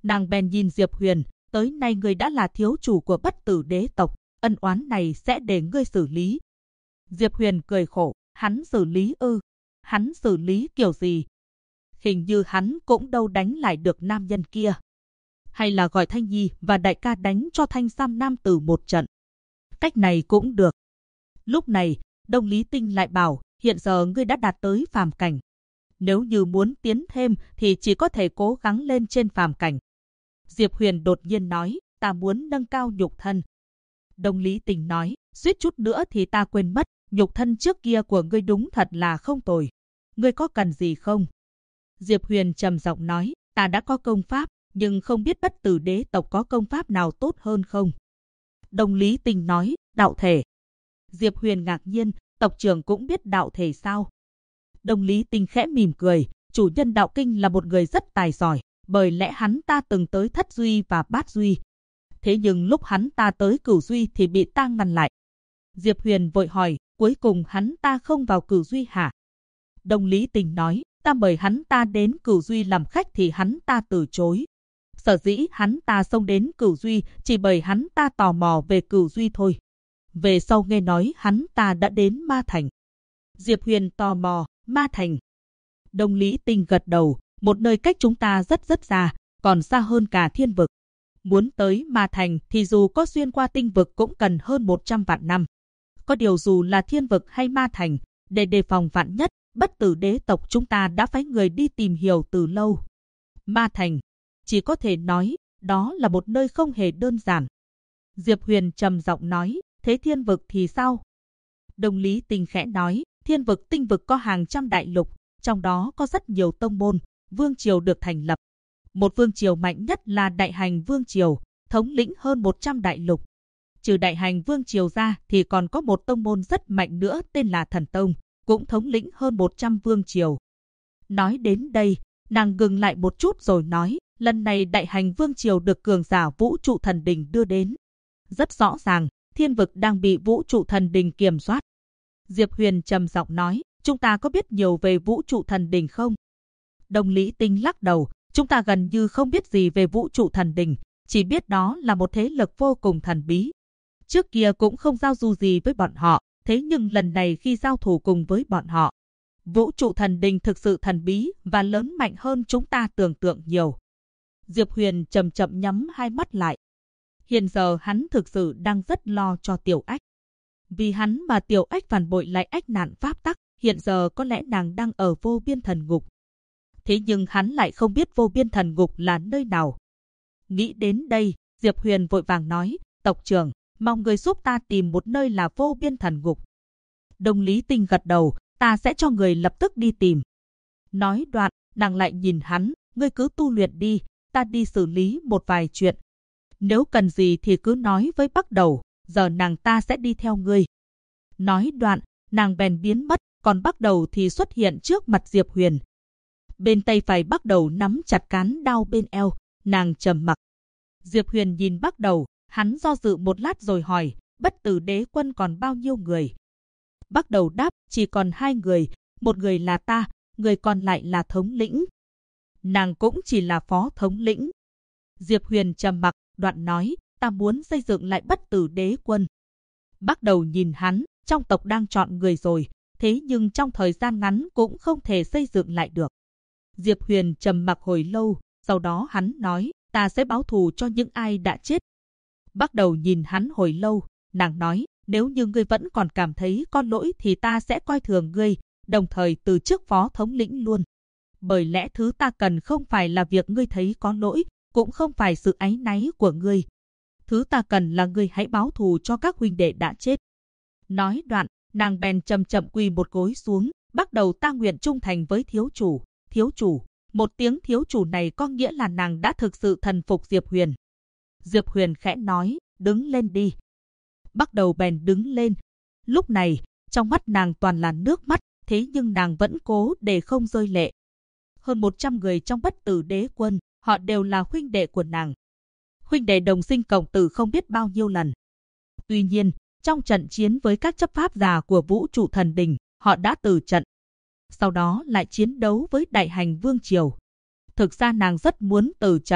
Nàng bèn nhìn Diệp Huyền, tới nay ngươi đã là thiếu chủ của Bất Tử Đế tộc, ân oán này sẽ để ngươi xử lý. Diệp Huyền cười khổ, hắn xử lý ư? Hắn xử lý kiểu gì? Hình như hắn cũng đâu đánh lại được nam nhân kia. Hay là gọi Thanh Nhi và đại ca đánh cho Thanh Sam nam tử một trận. Cách này cũng được. Lúc này, Đông Lý Tinh lại bảo, hiện giờ ngươi đã đạt tới phàm cảnh. Nếu như muốn tiến thêm thì chỉ có thể cố gắng lên trên phàm cảnh. Diệp Huyền đột nhiên nói, ta muốn nâng cao nhục thân. Đông Lý Tinh nói, suýt chút nữa thì ta quên mất, nhục thân trước kia của ngươi đúng thật là không tồi. Ngươi có cần gì không? Diệp Huyền trầm giọng nói, ta đã có công pháp, nhưng không biết Bất Tử Đế tộc có công pháp nào tốt hơn không? Đông Lý Tinh nói, đạo thể. Diệp Huyền ngạc nhiên, tộc trưởng cũng biết đạo thể sao? Đông Lý Tinh khẽ mỉm cười, chủ nhân đạo kinh là một người rất tài giỏi, bởi lẽ hắn ta từng tới thất duy và bát duy. Thế nhưng lúc hắn ta tới cửu duy thì bị ta ngăn lại. Diệp Huyền vội hỏi, cuối cùng hắn ta không vào cửu duy hả? Đông Lý Tinh nói, ta mời hắn ta đến cửu duy làm khách thì hắn ta từ chối. Sở dĩ hắn ta xông đến cửu duy chỉ bởi hắn ta tò mò về cửu duy thôi. Về sau nghe nói hắn ta đã đến Ma Thành. Diệp Huyền tò mò, Ma Thành. Đông Lý Tinh gật đầu, một nơi cách chúng ta rất xa, còn xa hơn cả thiên vực. Muốn tới Ma Thành thì dù có xuyên qua tinh vực cũng cần hơn 100 vạn năm. Có điều dù là thiên vực hay Ma Thành, để đề phòng vạn nhất, Bất Tử Đế tộc chúng ta đã phái người đi tìm hiểu từ lâu. Ma Thành, chỉ có thể nói, đó là một nơi không hề đơn giản. Diệp Huyền trầm giọng nói, thế thiên vực thì sao? Đông Lý Tinh khẽ nói, thiên vực tinh vực có hàng trăm đại lục, trong đó có rất nhiều tông môn, vương triều được thành lập. Một vương triều mạnh nhất là Đại Hành Vương Triều, thống lĩnh hơn 100 đại lục. Trừ Đại Hành Vương Triều ra thì còn có một tông môn rất mạnh nữa tên là Thần Tông, cũng thống lĩnh hơn 100 vương triều. Nói đến đây, nàng ngừng lại một chút rồi nói, lần này Đại Hành Vương Triều được cường giả Vũ Trụ Thần Đình đưa đến. Rất rõ ràng, thiên vực đang bị Vũ Trụ Thần Đình kiểm soát. Diệp Huyền trầm giọng nói, chúng ta có biết nhiều về Vũ Trụ Thần Đình không? Đông Lý Tinh lắc đầu, chúng ta gần như không biết gì về Vũ Trụ Thần Đình, chỉ biết đó là một thế lực vô cùng thần bí. Trước kia cũng không giao du gì với bọn họ, thế nhưng lần này khi giao thủ cùng với bọn họ, Vũ Trụ Thần Đình thực sự thần bí và lớn mạnh hơn chúng ta tưởng tượng nhiều. Diệp Huyền chậm chậm nhắm hai mắt lại. Hiện giờ hắn thực sự đang rất lo cho Tiểu Ách. Vì hắn mà Tiểu Ách phản bội lại ách nạn pháp tắc, hiện giờ có lẽ nàng đang ở vô biên thần ngục. Thế nhưng hắn lại không biết vô biên thần ngục là nơi nào. Nghĩ đến đây, Diệp Huyền vội vàng nói, tộc trưởng, mong người giúp ta tìm một nơi là vô biên thần ngục. Đông Lý Tinh gật đầu, ta sẽ cho người lập tức đi tìm. Nói đoạn, nàng lại nhìn hắn, ngươi cứ tu luyện đi, ta đi xử lý một vài chuyện. Nếu cần gì thì cứ nói với Bắc Đầu, giờ nàng ta sẽ đi theo ngươi. Nói đoạn, nàng bèn biến mất, còn Bắc Đầu thì xuất hiện trước mặt Diệp Huyền. Bên tay phải Bắc Đầu nắm chặt cán đao bên eo, nàng trầm mặc. Diệp Huyền nhìn Bắc Đầu, hắn do dự một lát rồi hỏi, Bất Tử Đế quân còn bao nhiêu người? Bắc Đầu đáp, chỉ còn 2 người, một người là ta, người còn lại là thống lĩnh. Nàng cũng chỉ là phó thống lĩnh. Diệp Huyền trầm mặc, đoạn nói, ta muốn xây dựng lại Bất Tử Đế quân. Bắc Đầu nhìn hắn, trong tộc đang chọn người rồi, thế nhưng trong thời gian ngắn cũng không thể xây dựng lại được. Diệp Huyền trầm mặc hồi lâu, sau đó hắn nói, ta sẽ báo thù cho những ai đã chết. Bắc Đầu nhìn hắn hồi lâu, nàng nói, nếu như ngươi vẫn còn cảm thấy có lỗi thì ta sẽ coi thường ngươi, đồng thời từ chức phó thống lĩnh luôn. Bởi lẽ thứ ta cần không phải là việc ngươi thấy có lỗi, cũng không phải sự áy náy của ngươi. Thứ ta cần là ngươi hãy báo thù cho các huynh đệ đã chết. Nói đoạn, nàng bèn chậm chậm quỳ một gối xuống, Bắc Đầu ta nguyện trung thành với thiếu chủ. Thiếu chủ, một tiếng thiếu chủ này có nghĩa là nàng đã thực sự thần phục Diệp Huyền. Diệp Huyền khẽ nói, đứng lên đi. Bắc Đầu bèn đứng lên. Lúc này, trong mắt nàng toàn là nước mắt, thế nhưng nàng vẫn cố để không rơi lệ. Hơn 100 người trong Bất Tử Đế quân, họ đều là huynh đệ của nàng. Huynh đệ đồng sinh cộng tử không biết bao nhiêu lần. Tuy nhiên, trong trận chiến với các chấp pháp giả của Vũ Trụ Thần Đình, họ đã từ trận. Sau đó lại chiến đấu với Đại Hành Vương Triều. Thực ra nàng rất muốn từ trận, tuy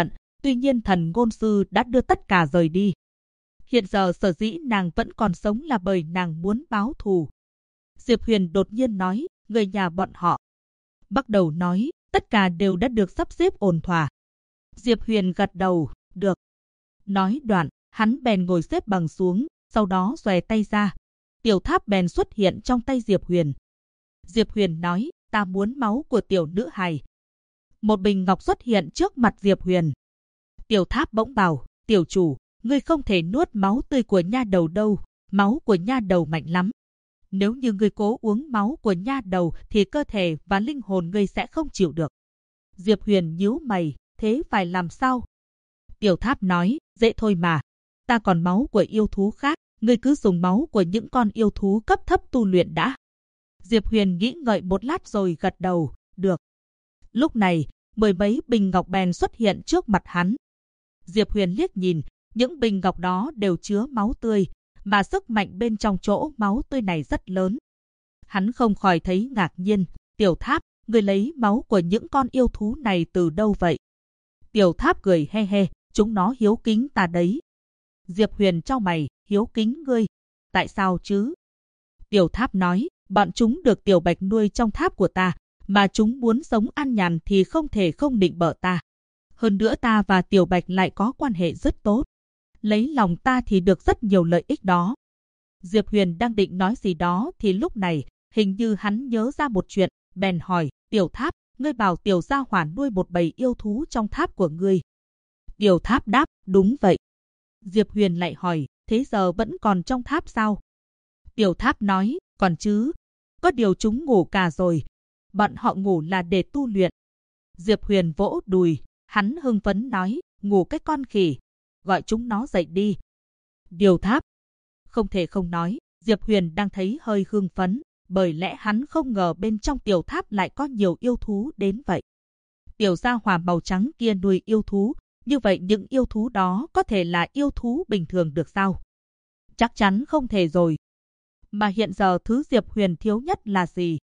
Tuy nhiên thần ngôn sư đã đưa tất cả rời đi. Hiện giờ sở dĩ nàng vẫn còn sống là bởi nàng muốn báo thù. Diệp Huyền đột nhiên nói, người nhà bọn họ. Bắt đầu nói, tất cả đều đã được sắp xếp ổn thỏa. Diệp Huyền gật đầu, được. Nói đoạn, hắn bèn ngồi xếp bằng xuống, sau đó xòe tay ra. Tiểu tháp bèn xuất hiện trong tay Diệp Huyền. Diệp Huyền nói, ta muốn máu của tiểu nữ hài. Một bình ngọc xuất hiện trước mặt Diệp Huyền. Tiểu tháp bỗng bảo, tiểu chủ, ngươi không thể nuốt máu tươi của nha đầu đâu, máu của nha đầu mạnh lắm. Nếu như ngươi cố uống máu của nha đầu thì cơ thể và linh hồn ngươi sẽ không chịu được. Diệp Huyền nhíu mày, thế phải làm sao? Tiểu tháp nói, dễ thôi mà. Ta còn máu của yêu thú khác, ngươi cứ dùng máu của những con yêu thú cấp thấp tu luyện đã. Diệp Huyền nghĩ ngợi một lát rồi gật đầu, được. Lúc này, 10 mấy bình ngọc bèn xuất hiện trước mặt hắn. Diệp Huyền liếc nhìn, những bình ngọc đó đều chứa máu tươi, mà sức mạnh bên trong chỗ máu tươi này rất lớn. Hắn không khỏi thấy ngạc nhiên, tiểu tháp, ngươi lấy máu của những con yêu thú này từ đâu vậy? Tiểu tháp cười he he, chúng nó hiếu kính ta đấy. Diệp Huyền chau mày, hiếu kính ngươi. Tại sao chứ? Tiểu tháp nói, bọn chúng được tiểu bạch nuôi trong tháp của ta, mà chúng muốn sống an nhàn thì không thể không định bợ ta. Hơn nữa ta và tiểu bạch lại có quan hệ rất tốt. Lấy lòng ta thì được rất nhiều lợi ích đó. Diệp Huyền đang định nói gì đó thì lúc này, hình như hắn nhớ ra một chuyện, bèn hỏi, tiểu tháp, ngươi bảo tiểu gia hỏa nuôi một bầy yêu thú trong tháp của ngươi. Tiểu tháp đáp, đúng vậy. Diệp Huyền lại hỏi, thế giờ vẫn còn trong tháp sao? Tiểu tháp nói, còn chứ. Có điều chúng ngủ cả rồi. Bọn họ ngủ là để tu luyện. Diệp Huyền vỗ đùi, hắn hưng phấn nói, ngủ cái con khỉ. Gọi chúng nó dậy đi. Tiểu tháp. Không thể không nói, Diệp Huyền đang thấy hơi hưng phấn, bởi lẽ hắn không ngờ bên trong tiểu tháp lại có nhiều yêu thú đến vậy. Tiểu gia hỏa màu trắng kia nuôi yêu thú, như vậy những yêu thú đó có thể là yêu thú bình thường được sao? Chắc chắn không thể rồi. Mà hiện giờ thứ Diệp Huyền thiếu nhất là gì?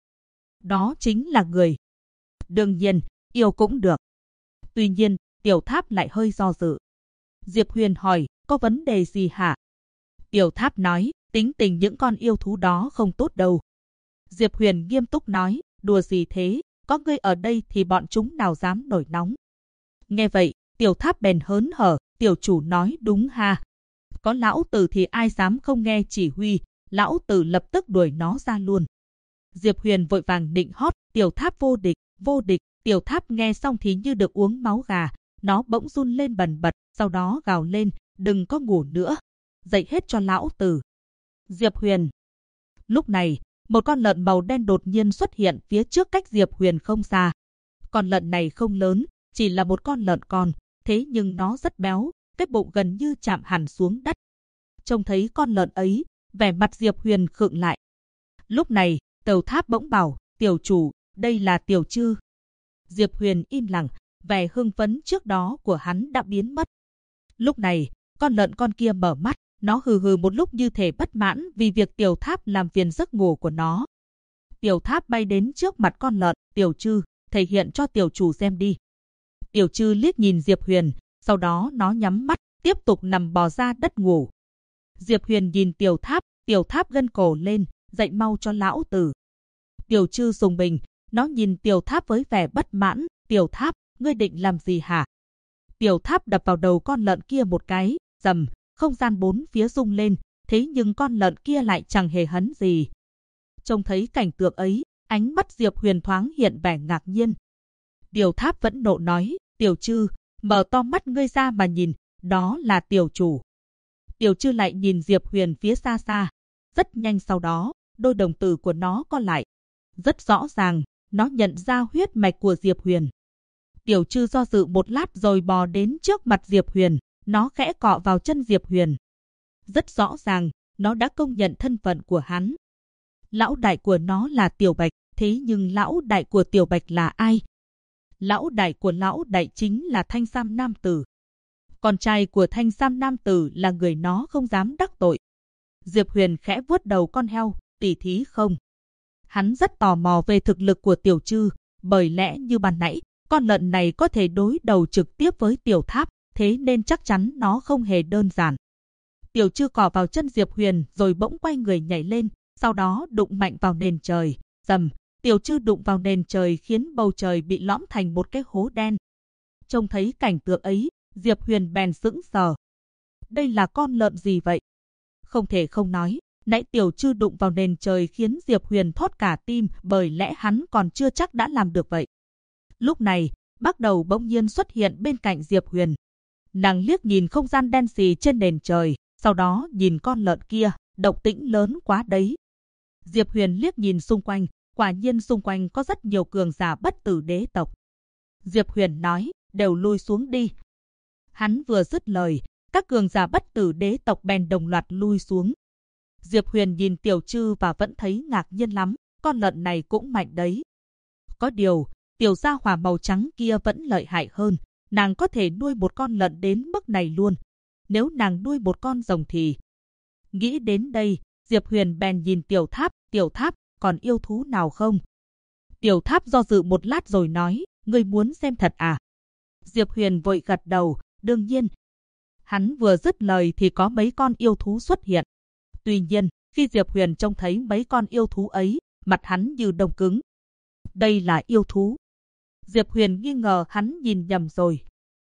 Đó chính là người. Đương nhiên, yêu cũng được. Tuy nhiên, tiểu tháp lại hơi do dự. Diệp Huyền hỏi, có vấn đề gì hả? Tiểu tháp nói, tính tình những con yêu thú đó không tốt đâu. Diệp Huyền nghiêm túc nói, đùa gì thế, có ngươi ở đây thì bọn chúng nào dám nổi nóng. Nghe vậy, tiểu tháp bèn hớn hở, tiểu chủ nói đúng ha. Có lão tử thì ai dám không nghe chỉ huy, lão tử lập tức đuổi nó ra luôn. Diệp Huyền vội vàng định hót, tiểu tháp vô địch, vô địch. Tiểu tháp nghe xong thì như được uống máu gà, nó bỗng run lên bần bật, sau đó gào lên, đừng có ngủ nữa, dậy hết cho lão tử. Diệp Huyền. Lúc này, một con lợn màu đen đột nhiên xuất hiện phía trước cách Diệp Huyền không xa. Con lợn này không lớn, chỉ là một con lợn con, thế nhưng nó rất béo, cái bụng gần như chạm hẳn xuống đất. Trông thấy con lợn ấy, vẻ mặt Diệp Huyền khựng lại. Lúc này, Tiểu tháp bỗng bảo, tiểu chủ, đây là Tiểu Trư. Diệp Huyền im lặng, vẻ hưng phấn trước đó của hắn đã biến mất. Lúc này, con lợn con kia mở mắt, nó hừ hừ một lúc như thể bất mãn vì việc tiểu tháp làm phiền giấc ngủ của nó. Tiểu tháp bay đến trước mặt con lợn, Tiểu Trư, thể hiện cho tiểu chủ xem đi. Tiểu Trư liếc nhìn Diệp Huyền, sau đó nó nhắm mắt, tiếp tục nằm bò ra đất ngủ. Diệp Huyền nhìn tiểu tháp gân cổ lên, dậy mau cho lão tử. Tiểu Trư rùng mình, nó nhìn tiểu tháp với vẻ bất mãn, tiểu tháp, ngươi định làm gì hả? Tiểu tháp đập vào đầu con lợn kia một cái, rầm, không gian bốn phía rung lên, thế nhưng con lợn kia lại chẳng hề hấn gì. Trông thấy cảnh tượng ấy, ánh mắt Diệp Huyền thoáng hiện vẻ ngạc nhiên. Tiểu tháp vẫn nộ nói, Tiểu Trư, mở to mắt ngươi ra mà nhìn, đó là tiểu chủ. Tiểu Trư lại nhìn Diệp Huyền phía xa xa. Rất nhanh sau đó, đôi đồng tử của nó co lại. Rất rõ ràng, nó nhận ra huyết mạch của Diệp Huyền. Tiểu Trư do dự một lát rồi bò đến trước mặt Diệp Huyền, nó khẽ cọ vào chân Diệp Huyền. Rất rõ ràng, nó đã công nhận thân phận của hắn. Lão đại của nó là Tiểu Bạch, thế nhưng lão đại của Tiểu Bạch là ai? Lão đại của lão đại chính là Thanh Sam Nam Tử. Con trai của Thanh Sam Nam Tử là người nó không dám đắc tội. Diệp Huyền khẽ vuốt đầu con heo, tỉ thí không? Hắn rất tò mò về thực lực của Tiểu Trư, bởi lẽ như ban nãy, con lợn này có thể đối đầu trực tiếp với tiểu tháp, thế nên chắc chắn nó không hề đơn giản. Tiểu Trư cỏ vào chân Diệp Huyền rồi bỗng quay người nhảy lên, sau đó đụng mạnh vào nền trời. Rầm, Tiểu Trư đụng vào nền trời khiến bầu trời bị lõm thành một cái hố đen. Trông thấy cảnh tượng ấy, Diệp Huyền bèn sững sờ. Đây là con lợn gì vậy? Không thể không nói, nãy Tiểu Trư đụng vào nền trời khiến Diệp Huyền thót cả tim, bởi lẽ hắn còn chưa chắc đã làm được vậy. Lúc này, Bắc Đầu bỗng nhiên xuất hiện bên cạnh Diệp Huyền. Nàng liếc nhìn không gian đen xì trên nền trời, sau đó nhìn con lợn kia, động tĩnh lớn quá đấy. Diệp Huyền liếc nhìn xung quanh, quả nhiên xung quanh có rất nhiều cường giả bất tử đế tộc. Diệp Huyền nói, đều lui xuống đi. Hắn vừa dứt lời, các cường giả bất tử đế tộc bèn đồng loạt lui xuống. Diệp Huyền nhìn Tiểu Trư và vẫn thấy ngạc nhiên lắm, con lợn này cũng mạnh đấy. Có điều, tiểu gia hỏa màu trắng kia vẫn lợi hại hơn, nàng có thể nuôi một con lợn đến mức này luôn. Nếu nàng nuôi một con rồng thì... Nghĩ đến đây, Diệp Huyền bèn nhìn Tiểu Tháp, còn yêu thú nào không? Tiểu Tháp do dự một lát rồi nói, ngươi muốn xem thật à? Diệp Huyền vội gật đầu, đương nhiên. Hắn vừa dứt lời thì có mấy con yêu thú xuất hiện. Tuy nhiên, khi Diệp Huyền trông thấy mấy con yêu thú ấy, mặt hắn như đông cứng. Đây là yêu thú. Diệp Huyền nghi ngờ hắn nhìn nhầm rồi.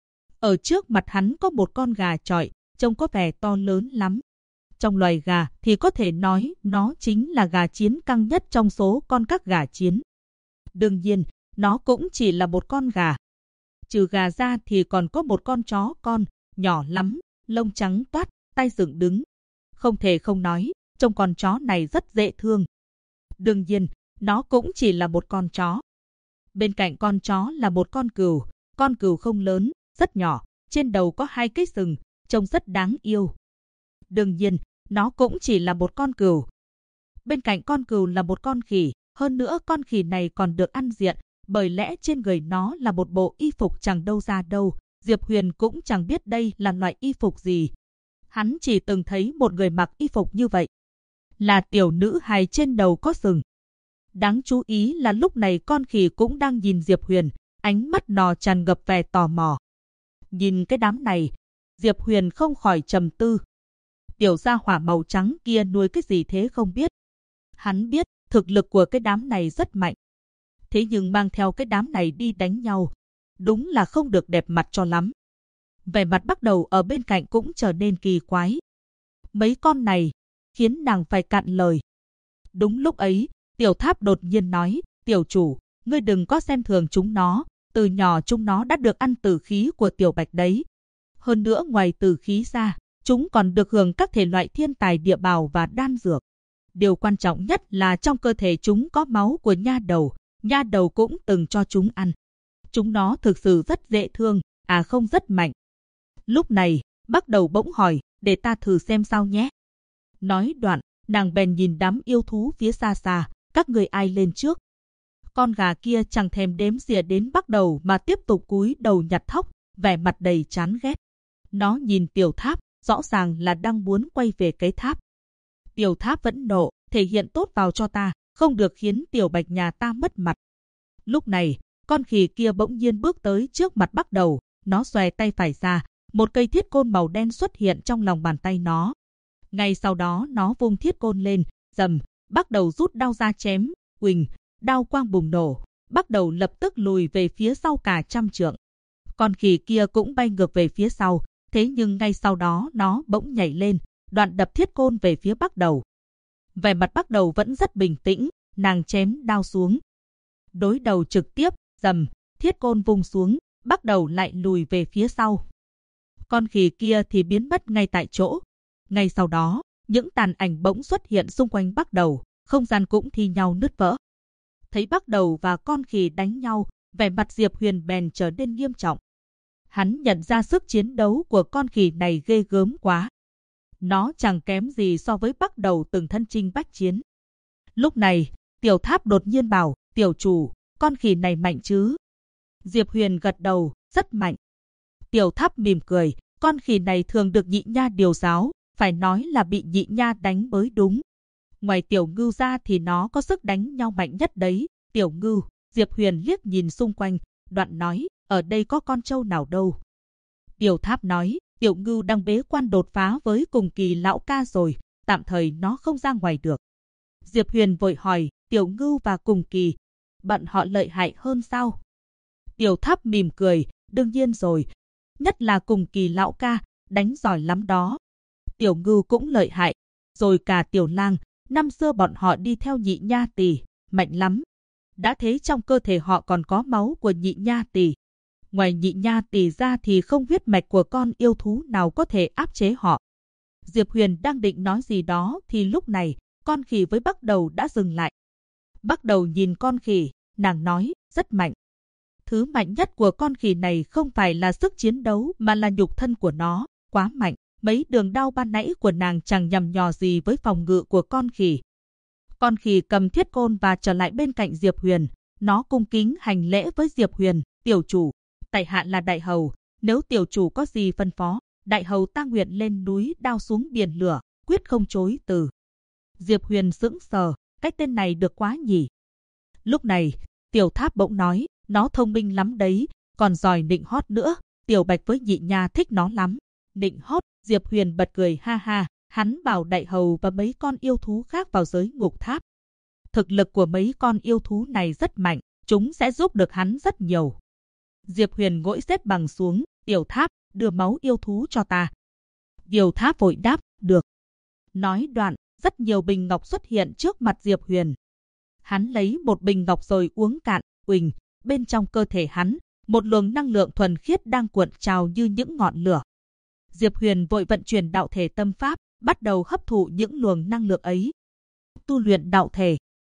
Ở trước mặt hắn có một con gà chọi, trông có vẻ to lớn lắm. Trong loài gà thì có thể nói nó chính là gà chiến căng nhất trong số con các gà chiến. Đương nhiên, nó cũng chỉ là một con gà. Trừ gà ra thì còn có một con chó con, nhỏ lắm, lông trắng toát, tay dựng đứng. Không thể không nói, trông con chó này rất dễ thương. Đương nhiên, nó cũng chỉ là một con chó. Bên cạnh con chó là một con cừu không lớn, rất nhỏ, trên đầu có 2 cái sừng, trông rất đáng yêu. Đương nhiên, nó cũng chỉ là một con cừu. Bên cạnh con cừu là một con khỉ, hơn nữa con khỉ này còn được ăn diện, bởi lẽ trên người nó là một bộ y phục chẳng đâu ra đâu. Diệp Huyền cũng chẳng biết đây là loại y phục gì. Hắn chỉ từng thấy một người mặc y phục như vậy, là tiểu nữ hài trên đầu có sừng. Đáng chú ý là lúc này con khỉ cũng đang nhìn Diệp Huyền, ánh mắt nó tràn ngập vẻ tò mò. Nhìn cái đám này, Diệp Huyền không khỏi trầm tư. Tiểu gia hỏa màu trắng kia nuôi cái gì thế không biết. Hắn biết thực lực của cái đám này rất mạnh. Thế nhưng mang theo cái đám này đi đánh nhau, đúng là không được đẹp mặt cho lắm. Vẻ mặt Bắc Đầu ở bên cạnh cũng trở nên kỳ quái. Mấy con này khiến nàng phải cạn lời. Đúng lúc ấy, Tiểu Tháp đột nhiên nói, tiểu chủ, ngươi đừng có xem thường chúng nó, từ nhỏ chúng nó đã được ăn tử khí của Tiểu Bạch đấy. Hơn nữa ngoài tử khí ra, chúng còn được hưởng các thể loại thiên tài địa bảo và đan dược. Điều quan trọng nhất là trong cơ thể chúng có máu của nha đầu cũng từng cho chúng ăn. Chúng nó thực sự rất dễ thương, không rất mạnh. Lúc này, Bắc Đầu bỗng hỏi, để ta thử xem sao nhé. Nói đoạn, nàng bèn nhìn đám yêu thú phía xa xa, các người ai lên trước. Con gà kia chẳng thèm đếm xỉa đến Bắc Đầu mà tiếp tục cúi đầu nhặt thóc, vẻ mặt đầy chán ghét. Nó nhìn Tiểu Tháp, rõ ràng là đang muốn quay về cái tháp. Tiểu Tháp vẫn nộ, thể hiện tốt vào cho ta, không được khiến Tiểu Bạch nhà ta mất mặt. Lúc này, con khỉ kia bỗng nhiên bước tới trước mặt Bắc Đầu, nó xòe tay phải ra, một cây thiết côn màu đen xuất hiện trong lòng bàn tay nó. Ngay sau đó nó vung thiết côn lên, rầm, Bắc Đầu rút đao ra chém, huỳnh, đao quang bùng nổ, Bắc Đầu lập tức lùi về phía sau cả 100 trượng. Con khỉ kia cũng bay ngược về phía sau, thế nhưng ngay sau đó nó bỗng nhảy lên, đoạn đập thiết côn về phía Bắc Đầu. Vẻ mặt Bắc Đầu vẫn rất bình tĩnh, nàng chém đao xuống. Đối đầu trực tiếp, rầm, thiết côn vung xuống, Bắc Đầu lại lùi về phía sau. Con khỉ kia thì biến mất ngay tại chỗ. Ngay sau đó, những tàn ảnh bỗng xuất hiện xung quanh Bắc Đầu, không gian cũng thi nhau nứt vỡ. Thấy Bắc Đầu và con khỉ đánh nhau, vẻ mặt Diệp Huyền bèn trở nên nghiêm trọng. Hắn nhận ra sức chiến đấu của con khỉ này ghê gớm quá. Nó chẳng kém gì so với Bắc Đầu từng thân chinh bách chiến. Lúc này, Tiểu Tháp đột nhiên bảo, tiểu chủ, con khỉ này mạnh chứ? Diệp Huyền gật đầu, rất mạnh. Tiểu Tháp mỉm cười, con khỉ này thường được nhị nha điều giáo, phải nói là bị nhị nha đánh mới đúng. Ngoài Tiểu Ngưu ra thì nó có sức đánh nhau mạnh nhất đấy. Tiểu Ngưu, Diệp Huyền liếc nhìn xung quanh, đoạn nói, ở đây có con trâu nào đâu. Tiểu Tháp nói, Tiểu Ngưu đang bế quan đột phá với cùng kỳ lão ca rồi, tạm thời nó không ra ngoài được. Diệp Huyền vội hỏi, Tiểu Ngưu và cùng kỳ, bọn họ lợi hại hơn sao? Tiểu Tháp mỉm cười, đương nhiên rồi, nhất là cùng kỳ lão ca, đánh giỏi lắm đó. Tiểu Ngưu cũng lợi hại, rồi cả Tiểu Lang, năm xưa bọn họ đi theo Nhị Nha Tỳ, mạnh lắm. Đã thế trong cơ thể họ còn có máu của Nhị Nha Tỳ. Ngoài Nhị Nha Tỳ ra thì không huyết mạch của con yêu thú nào có thể áp chế họ. Diệp Huyền đang định nói gì đó thì lúc này, con khỉ với Bắc Đầu đã dừng lại. Bắc Đầu nhìn con khỉ, nàng nói, rất mạnh. Thứ mạnh nhất của con khỉ này không phải là sức chiến đấu mà là nhục thân của nó, quá mạnh. Mấy đường đao ban nãy của nàng chẳng nhằm nhò gì với phòng ngự của con khỉ. Con khỉ cầm thiết côn và trở lại bên cạnh Diệp Huyền. Nó cung kính hành lễ với Diệp Huyền, tiểu chủ. Tại hạ là đại hầu, nếu tiểu chủ có gì phân phó, đại hầu ta nguyện lên núi đao xuống biển lửa, quyết không chối từ. Diệp Huyền sững sờ, cái tên này được quá nhỉ. Lúc này, Tiểu Tháp bỗng nói, nó thông minh lắm đấy, còn giỏi nịnh hót nữa, Tiểu Bạch với Nhị Nha thích nó lắm. Nịnh hót, Diệp Huyền bật cười ha ha, hắn bảo đại hầu và mấy con yêu thú khác vào giới ngục tháp. Thực lực của mấy con yêu thú này rất mạnh, chúng sẽ giúp được hắn rất nhiều. Diệp Huyền ngồi xếp bằng xuống, Tiểu Tháp, đưa máu yêu thú cho ta. Tiểu Tháp vội đáp, được. Nói đoạn, rất nhiều bình ngọc xuất hiện trước mặt Diệp Huyền. Hắn lấy một bình ngọc rồi uống cạn, uỳnh, bên trong cơ thể hắn, một luồng năng lượng thuần khiết đang cuộn trào như những ngọn lửa. Diệp Huyền vội vận chuyển đạo thể tâm pháp, bắt đầu hấp thụ những luồng năng lượng ấy. Tu luyện đạo thể.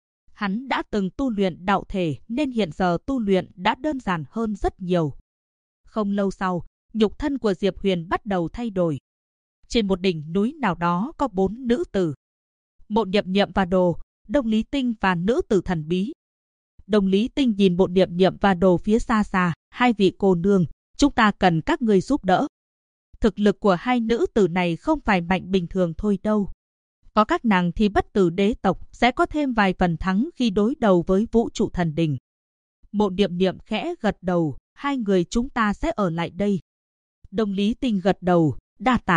Hắn đã từng tu luyện đạo thể nên hiện giờ tu luyện đã đơn giản hơn rất nhiều. Không lâu sau, nhục thân của Diệp Huyền bắt đầu thay đổi. Trên một đỉnh núi nào đó có 4 nữ tử. Mộ Niệm Niệm và Đồ, Đông Lý Tinh và nữ tử thần bí. Đông Lý Tinh nhìn Mộ Niệm Niệm và Đồ phía xa xa, hai vị cô nương, chúng ta cần các người giúp đỡ. Thực lực của hai nữ tử này không phải mạnh bình thường thôi đâu. Có các nàng thì Bất Tử Đế tộc sẽ có thêm vài phần thắng khi đối đầu với Vũ Trụ Thần Đình. Mộ Niệm Niệm khẽ gật đầu, hai người chúng ta sẽ ở lại đây. Đông Lý Tinh gật đầu, đa tạ.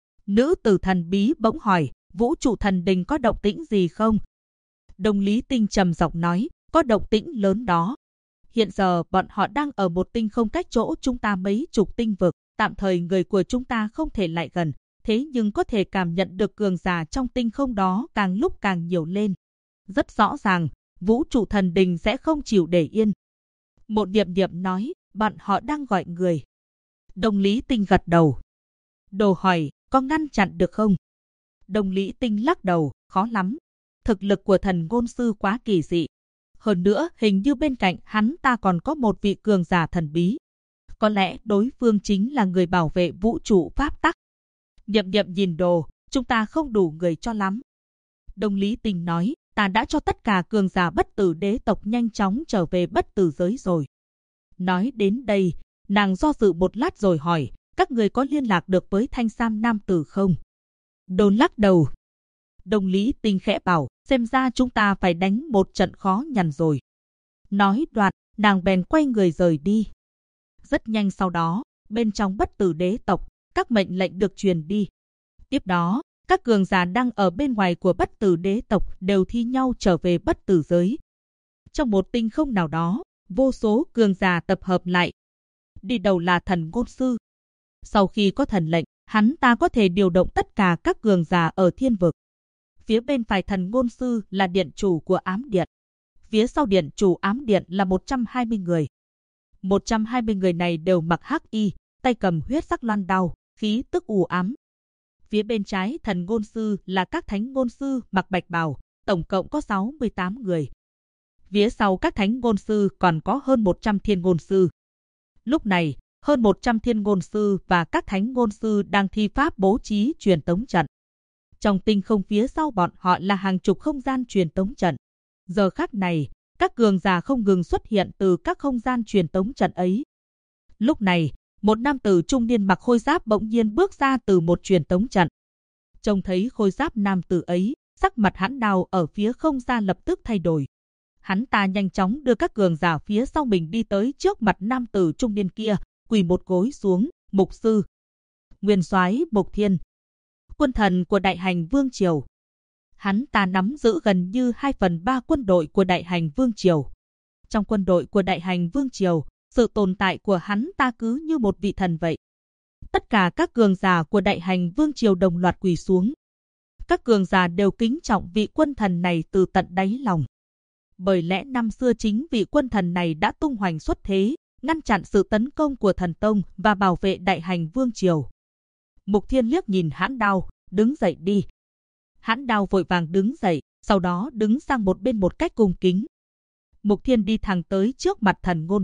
Nữ tử thần bí bỗng hỏi, Vũ Trụ Thần Đình có động tĩnh gì không? Đông Lý Tinh trầm giọng nói, có động tĩnh lớn đó. Hiện giờ bọn họ đang ở một tinh không cách chỗ chúng ta mấy chục tinh vực. Tạm thời người của chúng ta không thể lại gần, thế nhưng có thể cảm nhận được cường giả trong tinh không đó càng lúc càng nhiều lên. Rất rõ ràng, Vũ Trụ Thần Đình sẽ không chịu để yên. Mộ Niệm Niệm nói, bọn họ đang gọi người. Đông Lý Tinh gật đầu. Đồ hỏi, có ngăn chặn được không? Đông Lý Tinh lắc đầu, khó lắm. Thực lực của thần ngôn sư quá kỳ dị. Hơn nữa, hình như bên cạnh hắn ta còn có một vị cường giả thần bí. Có lẽ đối phương chính là người bảo vệ vũ trụ pháp tắc. Niệm Niệm nhìn Đồ, chúng ta không đủ người cho lắm. Đông Lý Tinh nói, ta đã cho tất cả cường giả Bất Tử Đế tộc nhanh chóng trở về bất tử giới rồi. Nói đến đây, nàng do dự một lát rồi hỏi, các người có liên lạc được với Thanh Sam Nam Tử không? Đồ lắc đầu. Đông Lý Tinh khẽ bảo, xem ra chúng ta phải đánh một trận khó nhằn rồi. Nói đoạn, nàng bèn quay người rời đi. Rất nhanh sau đó, bên trong Bất Tử Đế tộc, các mệnh lệnh được truyền đi. Tiếp đó, các cường giả đang ở bên ngoài của Bất Tử Đế tộc đều thi nhau trở về bất tử giới. Trong một tinh không nào đó, vô số cường giả tập hợp lại. Đi đầu là thần ngôn sư. Sau khi có thần lệnh, hắn ta có thể điều động tất cả các cường giả ở thiên vực. Phía bên phải thần ngôn sư là điện chủ của ám điện. Phía sau điện chủ ám điện là 120 người. 120 người này đều mặc hắc y, tay cầm huyết sắc loan đao, khí tức u ám. Phía bên trái thần ngôn sư là các thánh ngôn sư mặc bạch bào, tổng cộng có 68 người. Phía sau các thánh ngôn sư còn có hơn 100 thiên ngôn sư. Lúc này, hơn 100 thiên ngôn sư và các thánh ngôn sư đang thi pháp bố trí truyền tống trận. Trong tinh không phía sau bọn họ là hàng chục không gian truyền tống trận. Giờ khắc này, các cường giả không ngừng xuất hiện từ các không gian truyền tống trận ấy. Lúc này, một nam tử trung niên mặc khôi giáp bỗng nhiên bước ra từ một truyền tống trận. Trông thấy khôi giáp nam tử ấy, sắc mặt hắn đào ở phía không gian lập tức thay đổi. Hắn ta nhanh chóng đưa các cường giả phía sau mình đi tới trước mặt nam tử trung niên kia, quỳ một gối xuống, Mục sư. Nguyên soái Mục Thiên, quân thần của Đại Hành Vương triều. Hắn ta nắm giữ gần như 2/3 quân đội của Đại Hành Vương triều. Trong quân đội của Đại Hành Vương triều, sự tồn tại của hắn ta cứ như một vị thần vậy. Tất cả các cường giả của Đại Hành Vương triều đồng loạt quỳ xuống. Các cường giả đều kính trọng vị quân thần này từ tận đáy lòng. Bởi lẽ năm xưa chính vị quân thần này đã tung hoành xuất thế, ngăn chặn sự tấn công của thần tông và bảo vệ Đại Hành Vương triều. Mục Thiên liếc nhìn Hãn Đao, đứng dậy đi. Hãn Đao vội vàng đứng dậy, sau đó đứng sang một bên một cách cung kính. Mục Thiên đi thẳng tới trước mặt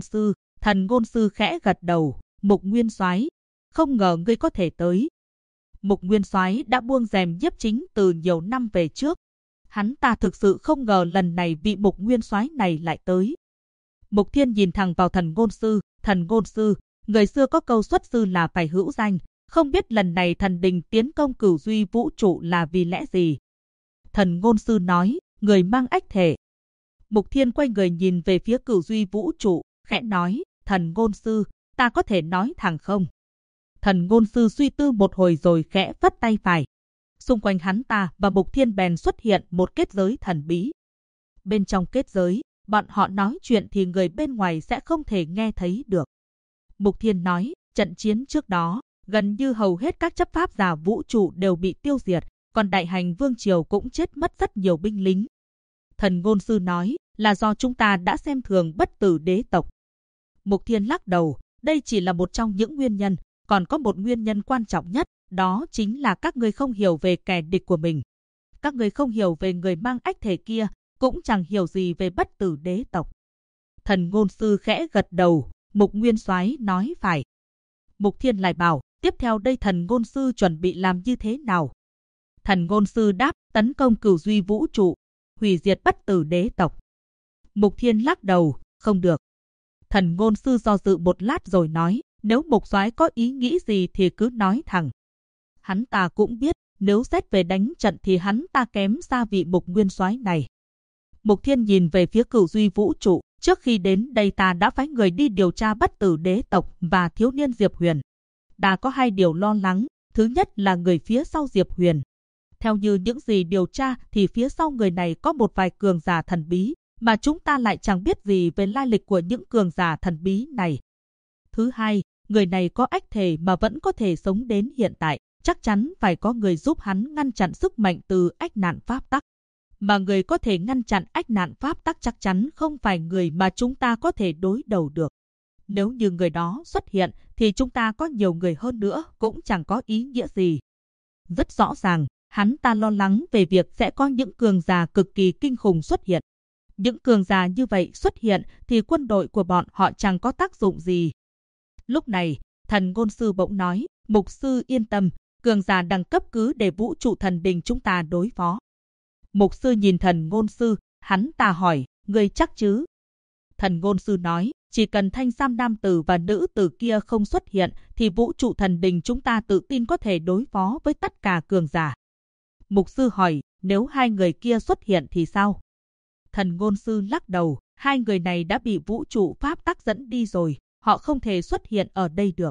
Thần Ngôn Sư khẽ gật đầu, Mục Nguyên soái, không ngờ ngươi có thể tới. Mục Nguyên soái đã buông rèm nhiếp chính từ nhiều năm về trước. Hắn ta thực sự không ngờ lần này vị Mục Nguyên soái này lại tới. Mục Thiên nhìn thẳng vào Thần Ngôn Sư, người xưa có câu xuất sư là phải hữu danh, không biết lần này thần đình tiến công Cửu Duy vũ trụ là vì lẽ gì. Thần Ngôn Sư nói, người mang ách thể. Mục Thiên quay người nhìn về phía Cửu Duy vũ trụ, khẽ nói, Thần Ngôn Sư, ta có thể nói thẳng không? Thần Ngôn Sư suy tư một hồi rồi khẽ phất tay phải. Xung quanh hắn ta và Mục Thiên bèn xuất hiện một kết giới thần bí. Bên trong kết giới, bọn họ nói chuyện thì người bên ngoài sẽ không thể nghe thấy được. Mục Thiên nói, trận chiến trước đó, gần như hầu hết các chấp pháp giả vũ trụ đều bị tiêu diệt, còn Đại Hành Vương triều cũng chết mất rất nhiều binh lính. Thần Ngôn Sư nói, là do chúng ta đã xem thường Bất Tử đế tộc. Mục Thiên lắc đầu, đây chỉ là một trong những nguyên nhân, còn có một nguyên nhân quan trọng nhất, đó chính là các ngươi không hiểu về kẻ địch của mình. Các ngươi không hiểu về người mang ách thể kia, cũng chẳng hiểu gì về Bất Tử đế tộc. Thần Ngôn Sư khẽ gật đầu, Mục Nguyên soái nói phải. Mục Thiên lại bảo, tiếp theo đây Thần Ngôn Sư chuẩn bị làm như thế nào? Thần Ngôn Sư đáp, tấn công Cửu Duy vũ trụ, hủy diệt Bất Tử đế tộc. Mục Thiên lắc đầu, không được. Thần Ngôn Sư do dự một lát rồi nói, nếu Mục soái có ý nghĩ gì thì cứ nói thẳng. Hắn ta cũng biết, nếu xét về đánh trận thì hắn ta kém xa vị Mục Nguyên soái này. Mục Thiên nhìn về phía Cửu Duy vũ trụ, trước khi đến đây ta đã phái người đi điều tra Bất Tử đế tộc và thiếu niên Diệp Huyền. Đã có hai điều lo lắng, thứ nhất là người phía sau Diệp Huyền. Theo như những gì điều tra thì phía sau người này có một vài cường giả thần bí, mà chúng ta lại chẳng biết gì về lai lịch của những cường giả thần bí này. Thứ hai, người này có ách thể mà vẫn có thể sống đến hiện tại, chắc chắn phải có người giúp hắn ngăn chặn sức mạnh từ ách nạn pháp tắc. Mà người có thể ngăn chặn ách nạn pháp tắc chắc chắn không phải người mà chúng ta có thể đối đầu được. Nếu như người đó xuất hiện thì chúng ta có nhiều người hơn nữa cũng chẳng có ý nghĩa gì. Rất rõ ràng, hắn ta lo lắng về việc sẽ có những cường giả cực kỳ kinh khủng xuất hiện. Những cường giả như vậy xuất hiện thì quân đội của bọn họ chẳng có tác dụng gì. Lúc này, Thần Ngôn Sư bỗng nói, Mục sư yên tâm, cường giả đẳng cấp cứ để vũ trụ thần đình chúng ta đối phó. Mục sư nhìn Thần Ngôn Sư, hắn ta hỏi, ngươi chắc chứ? Thần Ngôn Sư nói, chỉ cần thanh sam nam tử và nữ tử kia không xuất hiện thì vũ trụ thần đình chúng ta tự tin có thể đối phó với tất cả cường giả. Mục sư hỏi, nếu hai người kia xuất hiện thì sao? Thần Ngôn Sư lắc đầu, hai người này đã bị vũ trụ pháp tắc dẫn đi rồi, họ không thể xuất hiện ở đây được.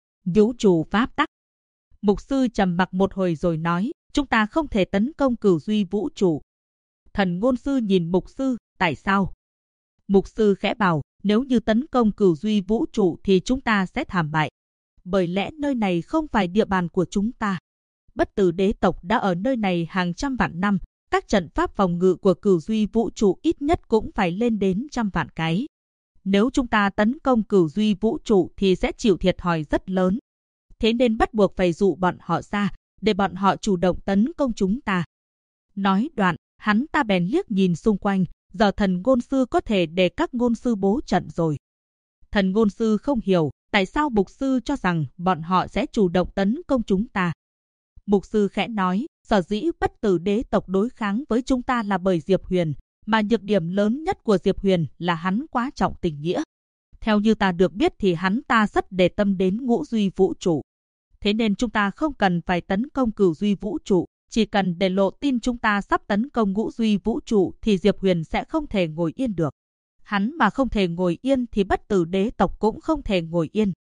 Vũ trụ pháp tắc. Mục sư trầm mặc một hồi rồi nói, chúng ta không thể tấn công Cửu Duy vũ trụ. Thần Ngôn Sư nhìn Mục sư, tại sao? Mục sư khẽ bảo, nếu như tấn công Cửu Duy vũ trụ thì chúng ta sẽ thảm bại. Bởi lẽ nơi này không phải địa bàn của chúng ta. Bất Tử đế tộc đã ở nơi này hàng trăm vạn năm, các trận pháp phòng ngự của Cửu Duy vũ trụ ít nhất cũng phải lên đến trăm vạn cái. Nếu chúng ta tấn công Cửu Duy vũ trụ thì sẽ chịu thiệt thòi rất lớn. Thế nên bắt buộc phải dụ bọn họ ra, để bọn họ chủ động tấn công chúng ta. Nói đoạn, hắn ta bèn liếc nhìn xung quanh, giờ Thần Ngôn Sư có thể để các ngôn sư bố trận rồi. Thần Ngôn Sư không hiểu, tại sao Mục sư cho rằng bọn họ sẽ chủ động tấn công chúng ta. Mục sư khẽ nói, sở dĩ Bất Tử đế tộc đối kháng với chúng ta là bởi Diệp Huyền, mà nhược điểm lớn nhất của Diệp Huyền là hắn quá trọng tình nghĩa. Theo như ta được biết thì hắn ta rất để tâm đến Ngũ Duy vũ trụ. Thế nên chúng ta không cần phải tấn công Cửu Duy vũ trụ, chỉ cần để lộ tin chúng ta sắp tấn công Ngũ Duy vũ trụ thì Diệp Huyền sẽ không thể ngồi yên được. Hắn mà không thể ngồi yên thì Bất Tử đế tộc cũng không thể ngồi yên.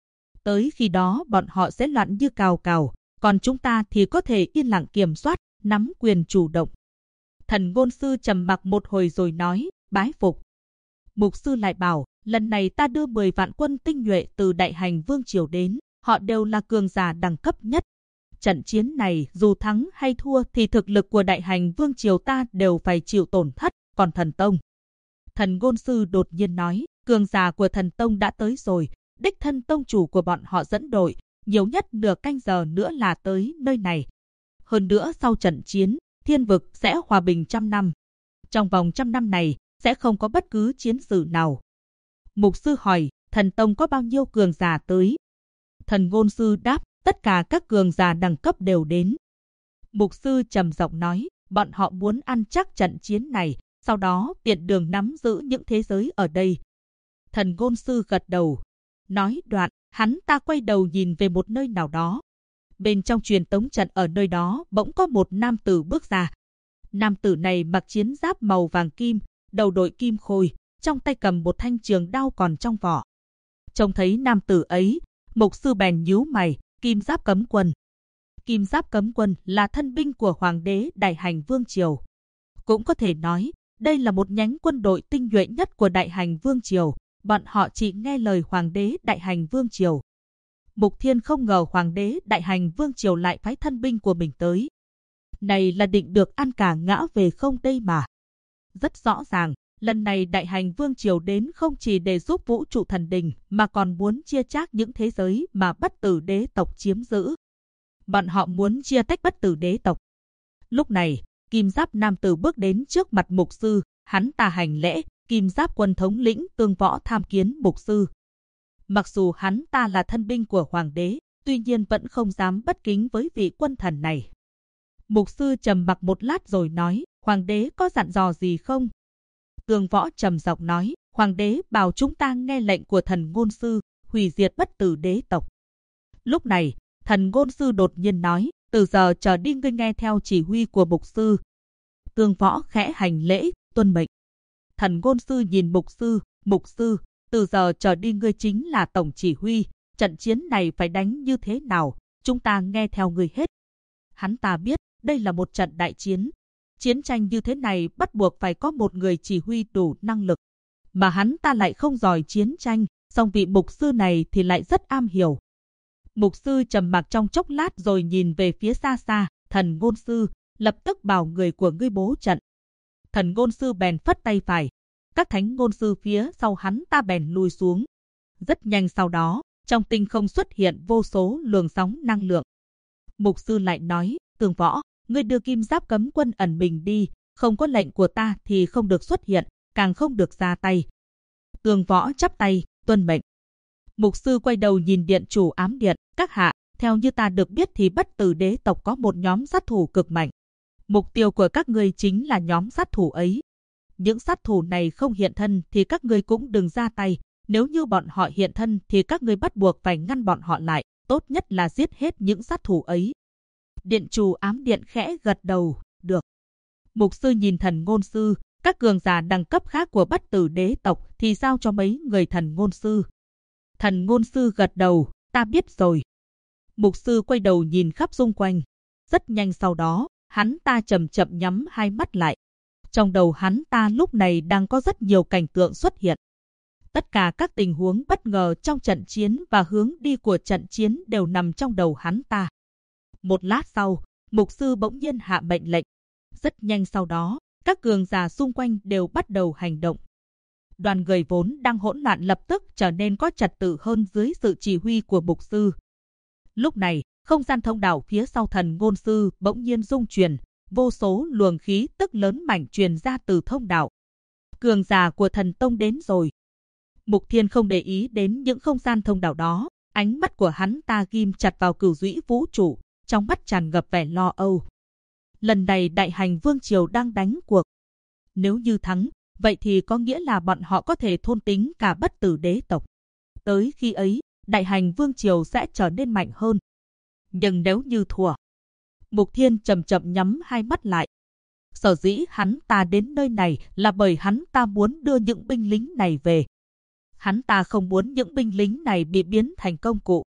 Tới khi đó bọn họ sẽ loạn như cào cào, còn chúng ta thì có thể yên lặng kiểm soát, nắm quyền chủ động. Thần ngôn sư trầm mặc một hồi rồi nói, bái phục. Mục sư lại bảo, lần này ta đưa 10 vạn quân tinh nhuệ từ Đại Hành Vương Triều đến, họ đều là cường giả đẳng cấp nhất. Trận chiến này dù thắng hay thua thì thực lực của Đại Hành Vương Triều ta đều phải chịu tổn thất, còn thần tông. Thần ngôn sư đột nhiên nói, cường giả của thần tông đã tới rồi, đích thân tông chủ của bọn họ dẫn đội, nhiều nhất nửa canh giờ nữa là tới nơi này. Hơn nữa sau trận chiến, thiên vực sẽ hòa bình 100 năm. Trong vòng 100 năm này, sẽ không có bất cứ chiến sự nào. Mục sư hỏi, thần tông có bao nhiêu cường giả tới? Thần ngôn sư đáp, tất cả các cường giả đẳng cấp đều đến. Mục sư trầm giọng nói, bọn họ muốn ăn chắc trận chiến này, sau đó tiện đường nắm giữ những thế giới ở đây. Thần ngôn sư gật đầu. Nói đoạn, hắn ta quay đầu nhìn về một nơi nào đó. Bên trong truyền tống trận ở nơi đó bỗng có một nam tử bước ra. Nam tử này mặc chiến giáp màu vàng kim, đầu đội kim khôi, trong tay cầm một thanh trường đao còn trong vỏ. Trông thấy nam tử ấy, mục sư bèn nhíu mày, Kim Giáp Cấm Quân. Kim Giáp Cấm Quân là thân binh của Hoàng đế Đại Hành Vương Triều. Cũng có thể nói, đây là một nhánh quân đội tinh nhuệ nhất của Đại Hành Vương Triều. Bọn họ chỉ nghe lời Hoàng đế Đại Hành Vương Triều. Mục Thiên không ngờ Hoàng đế Đại Hành Vương Triều lại phái thân binh của mình tới. Này là định được ăn cả ngã về không đây mà. Rất rõ ràng, lần này Đại Hành Vương Triều đến không chỉ để giúp vũ trụ thần đình, mà còn muốn chia chác những thế giới mà bất tử đế tộc chiếm giữ. Bọn họ muốn chia tách bất tử đế tộc. Lúc này, Kim Giáp nam tử bước đến trước mặt mục sư, hắn ta hành lễ, Kim Giáp quân thống lĩnh Tương Võ tham kiến mục sư. Mặc dù hắn ta là thân binh của Hoàng đế, tuy nhiên vẫn không dám bất kính với vị quân thần này. Mục sư trầm mặc một lát rồi nói, Hoàng đế có dặn dò gì không? Tương Võ trầm giọng nói, Hoàng đế bảo chúng ta nghe lệnh của thần ngôn sư, hủy diệt bất tử đế tộc. Lúc này, thần ngôn sư đột nhiên nói, từ giờ trở đi ngươi nghe theo chỉ huy của mục sư. Tương Võ khẽ hành lễ, tuân mệnh. Thần ngôn sư nhìn mục sư, từ giờ trở đi ngươi chính là tổng chỉ huy, trận chiến này phải đánh như thế nào, chúng ta nghe theo ngươi hết. Hắn ta biết, đây là một trận đại chiến. Chiến tranh như thế này bắt buộc phải có một người chỉ huy đủ năng lực. Mà hắn ta lại không giỏi chiến tranh, song vị mục sư này thì lại rất am hiểu. Mục sư trầm mặc trong chốc lát rồi nhìn về phía xa xa, thần ngôn sư, lập tức bảo người của ngươi bố trận. Thần ngôn sư bèn phất tay phải. Các thánh ngôn sư phía sau hắn ta bèn lùi xuống. Rất nhanh sau đó, trong tinh không xuất hiện vô số luồng sóng năng lượng. Mục sư lại nói, Tương Võ, ngươi đưa Kim Giáp Cấm Quân ẩn mình đi, không có lệnh của ta thì không được xuất hiện, càng không được ra tay. Tương Võ chắp tay, tuân mệnh. Mục sư quay đầu nhìn điện chủ ám điện, các hạ, theo như ta được biết thì bất tử đế tộc có một nhóm sát thủ cực mạnh. Mục tiêu của các ngươi chính là nhóm sát thủ ấy. Những sát thủ này không hiện thân thì các ngươi cũng đừng ra tay. Nếu như bọn họ hiện thân thì các ngươi bắt buộc phải ngăn bọn họ lại. Tốt nhất là giết hết những sát thủ ấy. Điện chủ ám điện khẽ gật đầu, được. Mục sư nhìn thần ngôn sư, các cường giả đẳng cấp khác của bất tử đế tộc thì giao cho mấy người thần ngôn sư. Thần ngôn sư gật đầu, ta biết rồi. Mục sư quay đầu nhìn khắp xung quanh. Rất nhanh sau đó, hắn ta chậm chậm nhắm hai mắt lại. Trong đầu hắn ta lúc này đang có rất nhiều cảnh tượng xuất hiện. Tất cả các tình huống bất ngờ trong trận chiến và hướng đi của trận chiến đều nằm trong đầu hắn ta. Một lát sau, mục sư bỗng nhiên hạ mệnh lệnh. Rất nhanh sau đó, các cường giả xung quanh đều bắt đầu hành động. Đoàn người vốn đang hỗn loạn lập tức trở nên có trật tự hơn dưới sự chỉ huy của mục sư. Lúc này, không gian thông đạo phía sau thần ngôn sư bỗng nhiên rung chuyển, vô số luồng khí tức lớn mảnh truyền ra từ thông đạo. Cường giả của thần tông đến rồi. Mục Thiên không để ý đến những không gian thông đạo đó, ánh mắt của hắn ta ghim chặt vào cửu dũy vũ trụ, trong mắt tràn ngập vẻ lo âu. Lần này Đại Hành Vương Triều đang đánh cuộc. Nếu như thắng, vậy thì có nghĩa là bọn họ có thể thôn tính cả bất tử đế tộc. Tới khi ấy, Đại Hành Vương Triều sẽ trở nên mạnh hơn. Nhưng nếu như thua, Mục Thiên chậm chậm nhắm hai mắt lại. Sở dĩ hắn ta đến nơi này là bởi hắn ta muốn đưa những binh lính này về. Hắn ta không muốn những binh lính này bị biến thành công cụ,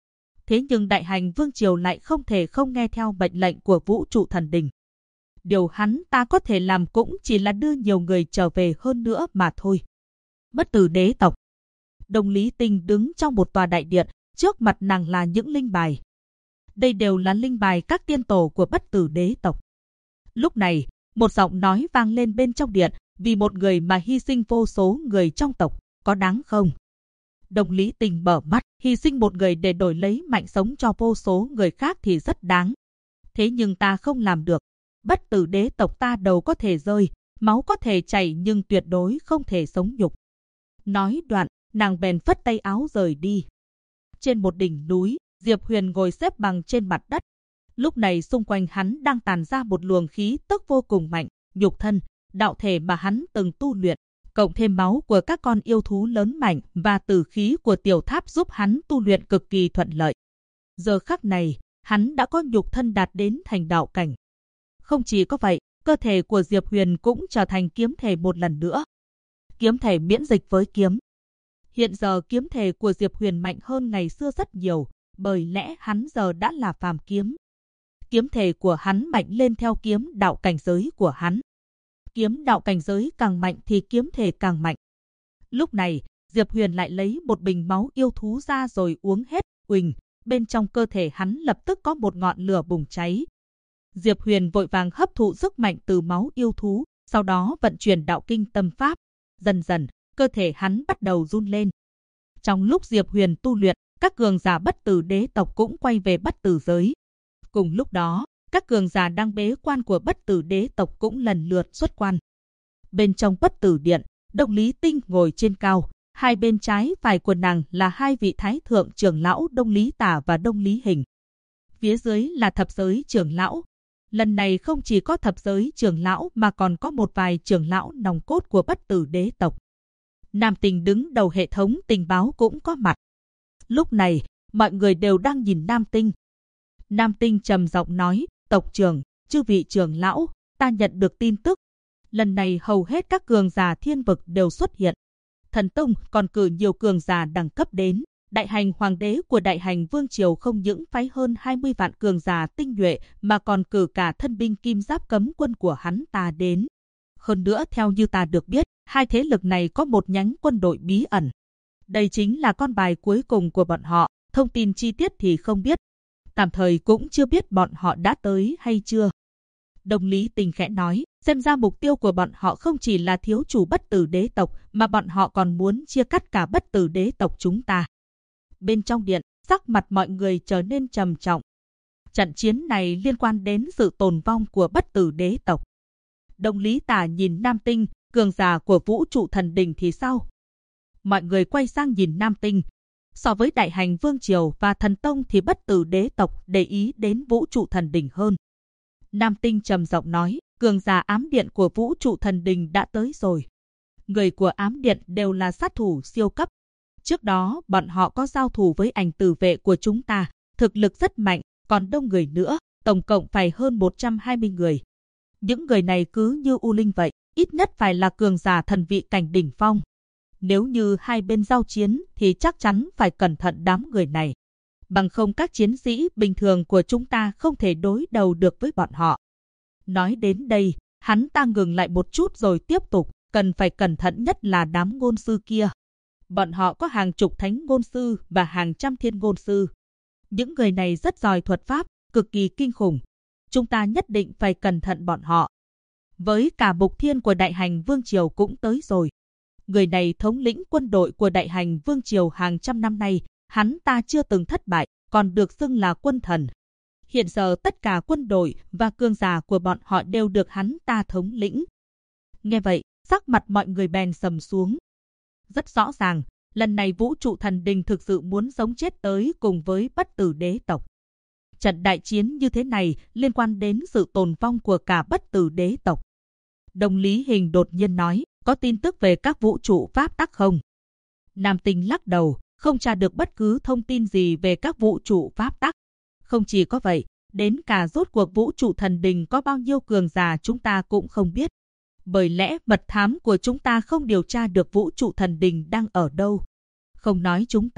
Thế nhưng Đại Hành Vương Triều lại không thể không nghe theo mệnh lệnh của Vũ trụ thần đình. Điều hắn ta có thể làm cũng chỉ là đưa nhiều người trở về hơn nữa mà thôi. Bất Tử đế tộc. Đông Lý Tinh đứng trong một tòa đại điện, trước mặt nàng là những linh bài. Đây đều là linh bài các tiên tổ của Bất Tử đế tộc. Lúc này, một giọng nói vang lên bên trong điện, vì một người mà hy sinh vô số người trong tộc, có đáng không? Đông Lý Tinh mở mắt, hy sinh một người để đổi lấy mạng sống cho vô số người khác thì rất đáng. Thế nhưng ta không làm được. Bất Tử đế tộc ta đầu có thể rơi, máu có thể chảy nhưng tuyệt đối không thể sống nhục. Nói đoạn, nàng bèn phất tay áo rời đi. Trên một đỉnh núi, Diệp Huyền ngồi xếp bằng trên mặt đất. Lúc này xung quanh hắn đang tàn ra một luồng khí tức vô cùng mạnh, nhục thân, đạo thể mà hắn từng tu luyện, cộng thêm máu của các con yêu thú lớn mạnh và tử khí của tiểu tháp giúp hắn tu luyện cực kỳ thuận lợi. Giờ khắc này, hắn đã có nhục thân đạt đến thành đạo cảnh. Không chỉ có vậy, cơ thể của Diệp Huyền cũng trở thành kiếm thể một lần nữa. Kiếm thể miễn dịch với kiếm. Hiện giờ kiếm thể của Diệp Huyền mạnh hơn ngày xưa rất nhiều, bởi lẽ hắn giờ đã là phàm kiếm. Kiếm thể của hắn mạnh lên theo kiếm đạo cảnh giới của hắn. Kiếm đạo cảnh giới càng mạnh thì kiếm thể càng mạnh. Lúc này, Diệp Huyền lại lấy một bình máu yêu thú ra rồi uống hết, uỳnh, bên trong cơ thể hắn lập tức có một ngọn lửa bùng cháy. Diệp Huyền vội vàng hấp thụ sức mạnh từ máu yêu thú, sau đó vận chuyển đạo kinh tâm pháp. Dần dần, cơ thể hắn bắt đầu run lên. Trong lúc Diệp Huyền tu luyện, các cường giả Bất Tử đế tộc cũng quay về Bất Tử giới. Cùng lúc đó, các cường giả đang bế quan của Bất Tử đế tộc cũng lần lượt xuất quan. Bên trong Bất Tử điện, Đông Lý Tinh ngồi trên cao, hai bên trái phải của nàng là hai vị thái thượng trưởng lão Đông Lý Tả và Đông Lý Hình. Phía dưới là thập giới trưởng lão. Lần này không chỉ có thập giới trưởng lão mà còn có một vài trưởng lão nòng cốt của Bất Tử đế tộc. Nam Tinh đứng đầu hệ thống tình báo cũng có mặt. Lúc này, mọi người đều đang nhìn Nam Tinh. Nam Tinh trầm giọng nói, tộc trưởng, chư vị trưởng lão, ta nhận được tin tức. Lần này hầu hết các cường giả thiên vực đều xuất hiện. Thần Tông còn cử nhiều cường giả đẳng cấp đến. Đại hành hoàng đế của Đại hành Vương Triều không những phái hơn 20 vạn cường giả tinh nhuệ mà còn cử cả thân binh kim giáp cấm quân của hắn ta đến. Hơn nữa theo như ta được biết, hai thế lực này có một nhánh quân đội bí ẩn. Đây chính là con bài cuối cùng của bọn họ, thông tin chi tiết thì không biết. Tạm thời cũng chưa biết bọn họ đã tới hay chưa. Đông Lý Tinh khẽ nói, xem ra mục tiêu của bọn họ không chỉ là thiếu chủ Bất Tử đế tộc, mà bọn họ còn muốn chia cắt cả Bất Tử đế tộc chúng ta. Bên trong điện, sắc mặt mọi người trở nên trầm trọng. Trận chiến này liên quan đến sự tồn vong của Bất Tử đế tộc. Đông Lý Tả nhìn Nam Tinh, cường giả của Vũ trụ thần đình thì sao? Mọi người quay sang nhìn Nam Tinh. So với Đại hành Vương Triều và Thần Tông thì Bất Tử đế tộc để ý đến Vũ trụ thần đình hơn. Nam Tinh trầm giọng nói, cường giả ám điện của Vũ trụ thần đình đã tới rồi. Người của ám điện đều là sát thủ siêu cấp. Trước đó, bọn họ có giao thủ với ảnh tử vệ của chúng ta, thực lực rất mạnh, còn đông người nữa, tổng cộng phải hơn 120 người. Những người này cứ như U Linh vậy, ít nhất phải là cường giả thần vị cảnh đỉnh phong. Nếu như hai bên giao chiến thì chắc chắn phải cẩn thận đám người này. Bằng không các chiến sĩ bình thường của chúng ta không thể đối đầu được với bọn họ. Nói đến đây, hắn ta ngừng lại một chút rồi tiếp tục, cần phải cẩn thận nhất là đám ngôn sư kia. Bọn họ có hàng chục thánh ngôn sư và hàng trăm thiên ngôn sư. Những người này rất giỏi thuật pháp, cực kỳ kinh khủng. Chúng ta nhất định phải cẩn thận bọn họ. Với cả Mục Thiên của Đại hành Vương Triều cũng tới rồi. Người này thống lĩnh quân đội của Đại hành Vương Triều hàng trăm năm nay, hắn ta chưa từng thất bại, còn được xưng là quân thần. Hiện giờ tất cả quân đội và cường giả của bọn họ đều được hắn ta thống lĩnh. Nghe vậy, sắc mặt mọi người bèn sầm xuống. Rất rõ ràng, lần này Vũ trụ thần đình thực sự muốn sống chết tới cùng với Bất Tử đế tộc. Trận đại chiến như thế này liên quan đến sự tồn vong của cả Bất Tử đế tộc. Đông Lý Hình đột nhiên nói, có tin tức về các vũ trụ pháp tắc không? Nam Tinh lắc đầu, không tra được bất cứ thông tin gì về các vũ trụ pháp tắc. Không chỉ có vậy, đến cả rốt cuộc vũ trụ thần đình có bao nhiêu cường giả chúng ta cũng không biết. Bởi lẽ mật thám của chúng ta không điều tra được vũ trụ thần đình đang ở đâu. Không nói chúng ta,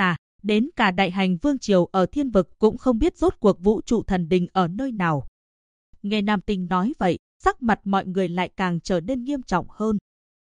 Đến cả đại hành vương triều ở thiên vực cũng không biết rốt cuộc vũ trụ thần đình ở nơi nào. Nghe Nam Tinh nói vậy, sắc mặt mọi người lại càng trở nên nghiêm trọng hơn.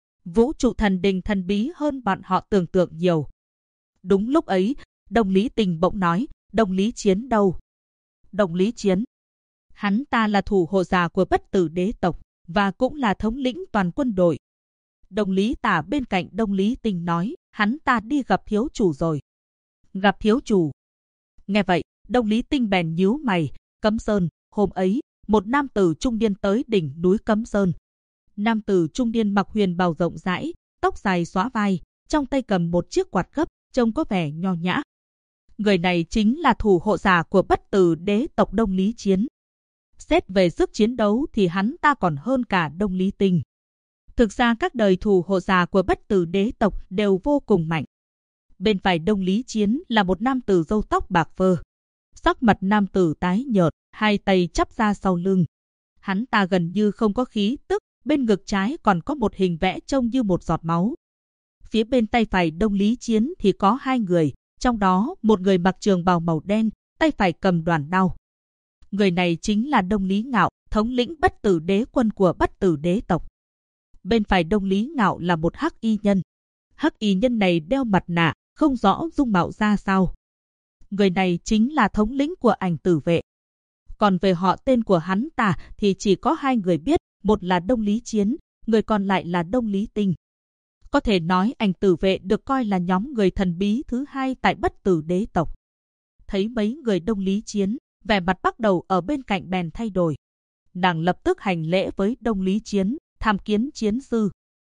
Vũ trụ thần đình thần bí hơn bọn họ tưởng tượng nhiều. Đúng lúc ấy, Đồng Lý Tình bỗng nói, Đồng Lý Chiến đâu? Đồng Lý Chiến. Hắn ta là thủ hộ giả của Bất Tử đế tộc, và cũng là thống lĩnh toàn quân đội. Đồng Lý Tả bên cạnh Đồng Lý Tình nói, hắn ta đi gặp thiếu chủ rồi. Gặp thiếu chủ. Nghe vậy, Đồng Lý Tinh bèn nhíu mày. Cấm Sơn, hôm ấy, một nam tử trung niên tới đỉnh núi Cấm Sơn. Nam tử trung niên mặc huyền bào rộng rãi, tóc dài xõa vai, trong tay cầm một chiếc quạt gấp, trông có vẻ nho nhã. Người này chính là thủ hộ giả của Bất Tử đế tộc Đồng Lý Chiến. Xét về sức chiến đấu thì hắn ta còn hơn cả Đồng Lý Tinh. Thực ra các đời thủ hộ giả của Bất Tử đế tộc đều vô cùng mạnh. Bên phải Đồng Lý Chiến là một nam tử râu tóc bạc phơ. Sắc mặt nam tử tái nhợt, hai tay chắp ra sau lưng. Hắn ta gần như không có khí tức, bên ngực trái còn có một hình vẽ trông như một giọt máu. Phía bên tay phải Đồng Lý Chiến thì có hai người, trong đó một người mặc trường bào màu đen, tay phải cầm đoàn đao. Người này chính là Đồng Lý Ngạo, thống lĩnh Bất Tử đế quân của Bất Tử đế tộc. Bên phải Đồng Lý Ngạo là một hắc y nhân. Hắc y nhân này đeo mặt nạ, không rõ dung mạo ra sao. Người này chính là thống lĩnh của Ảnh Tử vệ. Còn về họ tên của hắn ta thì chỉ có hai người biết, một là Đồng Lý Chiến, người còn lại là Đồng Lý Tinh. Có thể nói Ảnh Tử vệ được coi là nhóm người thần bí thứ hai tại Bất Tử đế tộc. Thấy mấy người Đồng Lý Chiến, vẻ mặt bắt đầu ở bên cạnh bèn thay đổi. Nàng lập tức hành lễ với Đồng Lý Chiến, tham kiến chiến sư.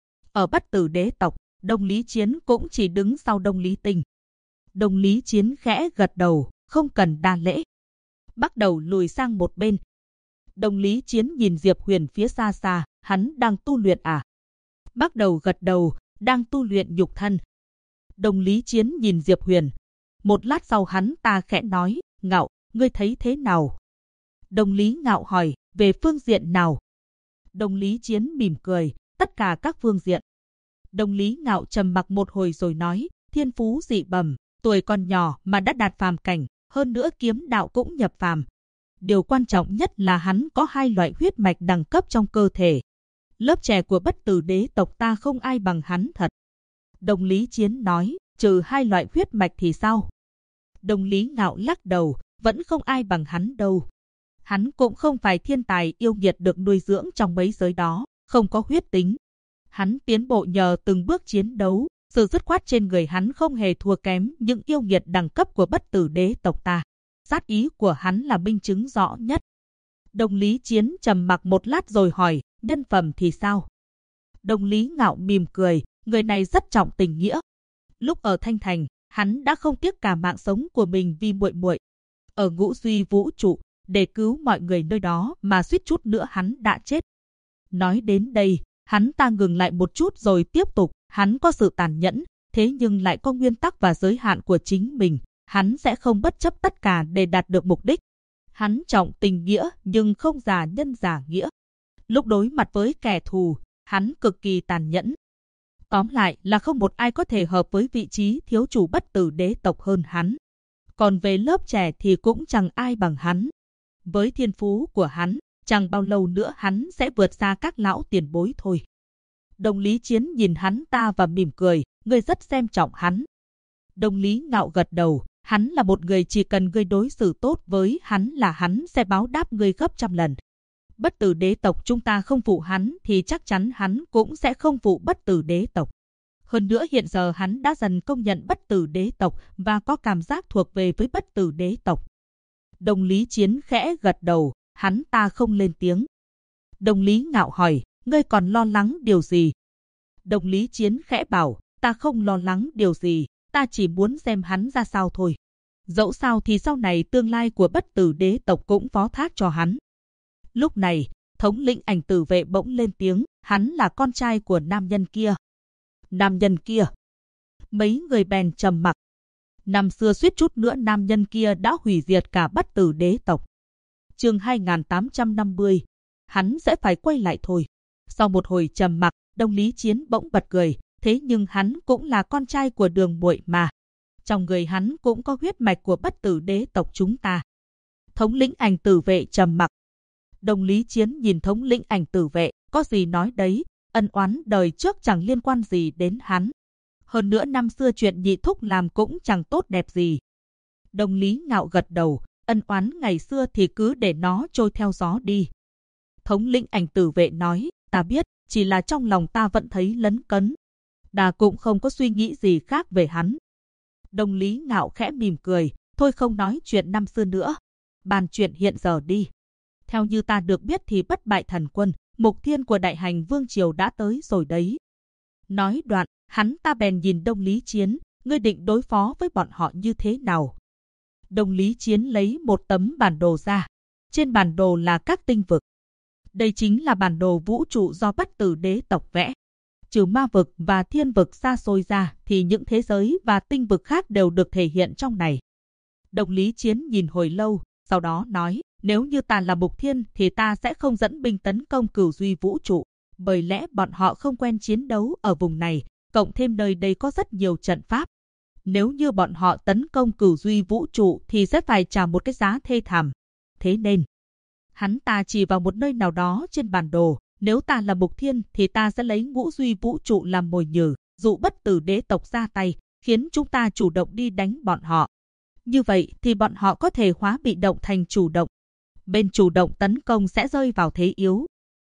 Ở Bất Tử đế tộc, Đồng Lý Chiến cũng chỉ đứng sau Đồng Lý Tinh. Đồng Lý Chiến khẽ gật đầu, không cần đa lễ. Bắt đầu lùi sang một bên. Đồng Lý Chiến nhìn Diệp Huyền phía xa xa, hắn đang tu luyện à? Bắt đầu gật đầu, đang tu luyện nhục thân. Đồng Lý Chiến nhìn Diệp Huyền. Một lát sau hắn ta khẽ nói, Ngạo, ngươi thấy thế nào? Đồng Lý Ngạo hỏi, về phương diện nào? Đồng Lý Chiến mỉm cười, tất cả các phương diện. Đồng Lý Ngạo trầm mặc một hồi rồi nói, thiên phú dị bẩm, tuổi còn nhỏ mà đã đạt phàm cảnh, hơn nữa kiếm đạo cũng nhập phàm. Điều quan trọng nhất là hắn có hai loại huyết mạch đẳng cấp trong cơ thể. Lớp trẻ của Bất Tử đế tộc ta không ai bằng hắn thật. Đồng Lý Chiến nói, trừ hai loại huyết mạch thì sao? Đồng Lý Ngạo lắc đầu, vẫn không ai bằng hắn đâu. Hắn cũng không phải thiên tài yêu nghiệt được nuôi dưỡng trong mấy giới đó, không có huyết tính. Hắn tiến bộ nhờ từng bước chiến đấu, sự dứt khoát trên người hắn không hề thua kém những yêu nghiệt đẳng cấp của Bất Tử đế tộc ta. Sát ý của hắn là minh chứng rõ nhất. Đồng Lý Chiến trầm mặc một lát rồi hỏi, nhân phẩm thì sao? Đồng Lý Ngạo mỉm cười, người này rất trọng tình nghĩa. Lúc ở Thanh Thành, hắn đã không tiếc cả mạng sống của mình vì muội muội. Ở Ngũ Duy vũ trụ, để cứu mọi người nơi đó mà suýt chút nữa hắn đã chết. Nói đến đây, hắn ta ngừng lại một chút rồi tiếp tục, hắn có sự tàn nhẫn, thế nhưng lại có nguyên tắc và giới hạn của chính mình, hắn sẽ không bất chấp tất cả để đạt được mục đích. Hắn trọng tình nghĩa nhưng không giả nhân giả nghĩa. Lúc đối mặt với kẻ thù, hắn cực kỳ tàn nhẫn. Tóm lại là không một ai có thể hợp với vị trí thiếu chủ Bất Tử đế tộc hơn hắn. Còn về lớp trẻ thì cũng chẳng ai bằng hắn. Với thiên phú của hắn, chẳng bao lâu nữa hắn sẽ vượt xa các lão tiền bối thôi. Đồng Lý Chiến nhìn hắn ta và mỉm cười, ngươi rất xem trọng hắn. Đồng Lý Ngạo gật đầu, hắn là một người chỉ cần ngươi đối xử tốt với hắn là hắn sẽ báo đáp ngươi gấp trăm lần. Bất Tử đế tộc chúng ta không phụ hắn thì chắc chắn hắn cũng sẽ không phụ Bất Tử đế tộc. Hơn nữa hiện giờ hắn đã dần công nhận Bất Tử đế tộc và có cảm giác thuộc về với Bất Tử đế tộc. Đồng Lý Chiến khẽ gật đầu, hắn ta không lên tiếng. Đồng Lý Ngạo hỏi, ngươi còn lo lắng điều gì? Đồng Lý Chiến khẽ bảo, ta không lo lắng điều gì, ta chỉ muốn xem hắn ra sao thôi. Dẫu sao thì sau này tương lai của Bất Tử đế tộc cũng phó thác cho hắn. Lúc này, thống lĩnh Ảnh Tử vệ bỗng lên tiếng, hắn là con trai của nam nhân kia. Nam nhân kia. Mấy người bèn trầm mặc. Năm xưa suýt chút nữa nam nhân kia đã hủy diệt cả Bất Tử đế tộc. Chương 2850. Hắn sẽ phải quay lại thôi. Sau một hồi trầm mặc, Đồng Lý Chiến bỗng bật cười, thế nhưng hắn cũng là con trai của Đường muội mà. Trong người hắn cũng có huyết mạch của bất tử đế tộc chúng ta. Thống lĩnh Ảnh Tử vệ trầm mặc. Đồng Lý Chiến nhìn thống lĩnh Ảnh Tử vệ, có gì nói đấy, ân oán đời trước chẳng liên quan gì đến hắn. Hơn nữa năm xưa chuyện nhị thúc làm cũng chẳng tốt đẹp gì. Đồng Lý Ngạo gật đầu, ân oán ngày xưa thì cứ để nó trôi theo gió đi. Thống lĩnh Ảnh Tử vệ nói, ta biết, chỉ là trong lòng ta vẫn thấy lấn cấn. Ta cũng không có suy nghĩ gì khác về hắn. Đồng Lý Ngạo khẽ mỉm cười, thôi không nói chuyện năm xưa nữa. Bàn chuyện hiện giờ đi. Theo như ta được biết thì bất bại thần quân, mục thiên của Đại Hành Vương Triều đã tới rồi đấy. Nói đoạn, hắn ta bèn nhìn Đông Lý Chiến, ngươi định đối phó với bọn họ như thế nào? Đông Lý Chiến lấy một tấm bản đồ ra. Trên bản đồ là các tinh vực. Đây chính là bản đồ vũ trụ do bất tử đế tộc vẽ. Trừ ma vực và thiên vực xa xôi ra thì những thế giới và tinh vực khác đều được thể hiện trong này. Đông Lý Chiến nhìn hồi lâu, sau đó nói, nếu như ta là Mục Thiên thì ta sẽ không dẫn binh tấn công Cửu Duy vũ trụ, bởi lẽ bọn họ không quen chiến đấu ở vùng này, cộng thêm nơi đây có rất nhiều trận pháp. Nếu như bọn họ tấn công Cửu Duy vũ trụ thì sẽ phải trả một cái giá thê thảm. Thế nên, hắn ta chỉ vào một nơi nào đó trên bản đồ, nếu ta là Mục Thiên thì ta sẽ lấy Ngũ Duy vũ trụ làm mồi nhử, dụ bất tử đế tộc ra tay, khiến chúng ta chủ động đi đánh bọn họ. Như vậy thì bọn họ có thể hóa bị động thành chủ động. Bên chủ động tấn công sẽ rơi vào thế yếu.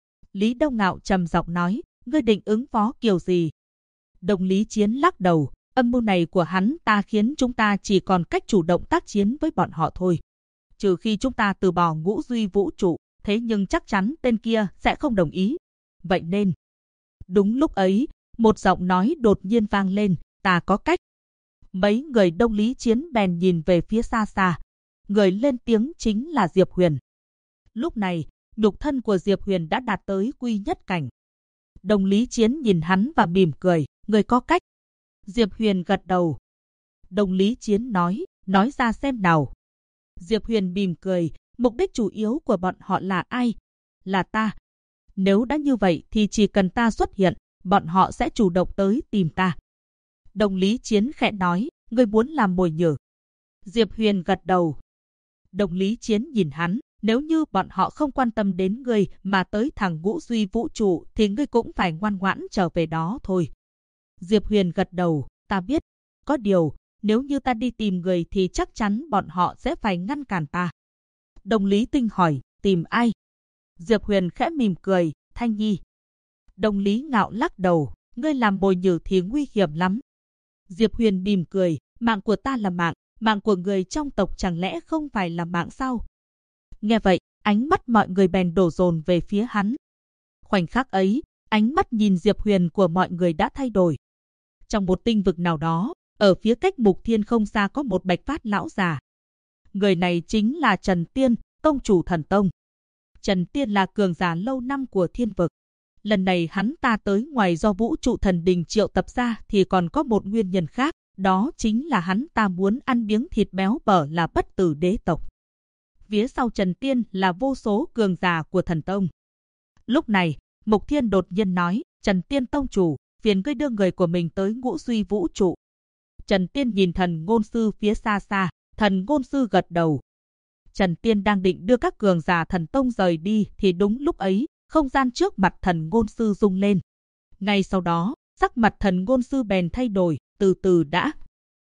Lý Đông Ngạo trầm giọng nói, ngươi định ứng phó kiểu gì? Đồng Lý Chiến lắc đầu, âm mưu này của hắn ta khiến chúng ta chỉ còn cách chủ động tác chiến với bọn họ thôi. Trừ khi chúng ta từ bỏ Ngũ Duy vũ trụ, thế nhưng chắc chắn tên kia sẽ không đồng ý. Vậy nên, đúng lúc ấy, một giọng nói đột nhiên vang lên, ta có cách. Mấy người Đông Lý Chiến bèn nhìn về phía xa xa. Người lên tiếng chính là Diệp Huyền. Lúc này, nhục thân của Diệp Huyền đã đạt tới quy nhất cảnh. Đông Lý Chiến nhìn hắn và mỉm cười, người có cách. Diệp Huyền gật đầu. Đông Lý Chiến nói ra xem nào. Diệp Huyền mỉm cười, mục đích chủ yếu của bọn họ là ai? Là ta. Nếu đã như vậy thì chỉ cần ta xuất hiện, bọn họ sẽ chủ động tới tìm ta. Đông Lý Chiến khẽ nói, ngươi muốn làm mồi nhử. Diệp Huyền gật đầu. Đông Lý Chiến nhìn hắn, nếu như bọn họ không quan tâm đến ngươi mà tới thẳng Ngũ Duy vũ trụ thì ngươi cũng phải ngoan ngoãn trở về đó thôi. Diệp Huyền gật đầu, ta biết. Có điều, nếu như ta đi tìm người thì chắc chắn bọn họ sẽ phải ngăn cản ta. Đông Lý Tinh hỏi, tìm ai? Diệp Huyền khẽ mỉm cười, Thanh Nhi. Đông Lý Ngạo lắc đầu, ngươi làm mồi nhử thì nguy hiểm lắm. Diệp Huyền mỉm cười, mạng của ta là mạng của người trong tộc chẳng lẽ không phải là mạng sao? Nghe vậy, ánh mắt mọi người bèn đổ dồn về phía hắn. Khoảnh khắc ấy, ánh mắt nhìn Diệp Huyền của mọi người đã thay đổi. Trong một tinh vực nào đó, ở phía cách Mục Thiên không xa có một bạch phát lão già. Người này chính là Trần Tiên, tông chủ Thần Tông. Trần Tiên là cường giả lâu năm của thiên vực. Lần này hắn ta tới ngoài do vũ trụ thần đình triệu tập ra thì còn có một nguyên nhân khác, đó chính là hắn ta muốn ăn miếng thịt béo bở là bất tử đế tộc. Phía sau Trần Tiên là vô số cường giả của Thần Tông. Lúc này, Mục Thiên đột nhiên nói, Trần Tiên tông chủ, phiền ngươi đưa người của mình tới Ngũ Duy vũ trụ. Trần Tiên nhìn Thần Ngôn Sư phía xa xa, Thần Ngôn Sư gật đầu. Trần Tiên đang định đưa các cường giả Thần Tông rời đi thì đúng lúc ấy, không gian trước mặt Thần Ngôn Sư rung lên. Ngay sau đó, sắc mặt Thần Ngôn Sư bèn thay đổi, từ từ đã.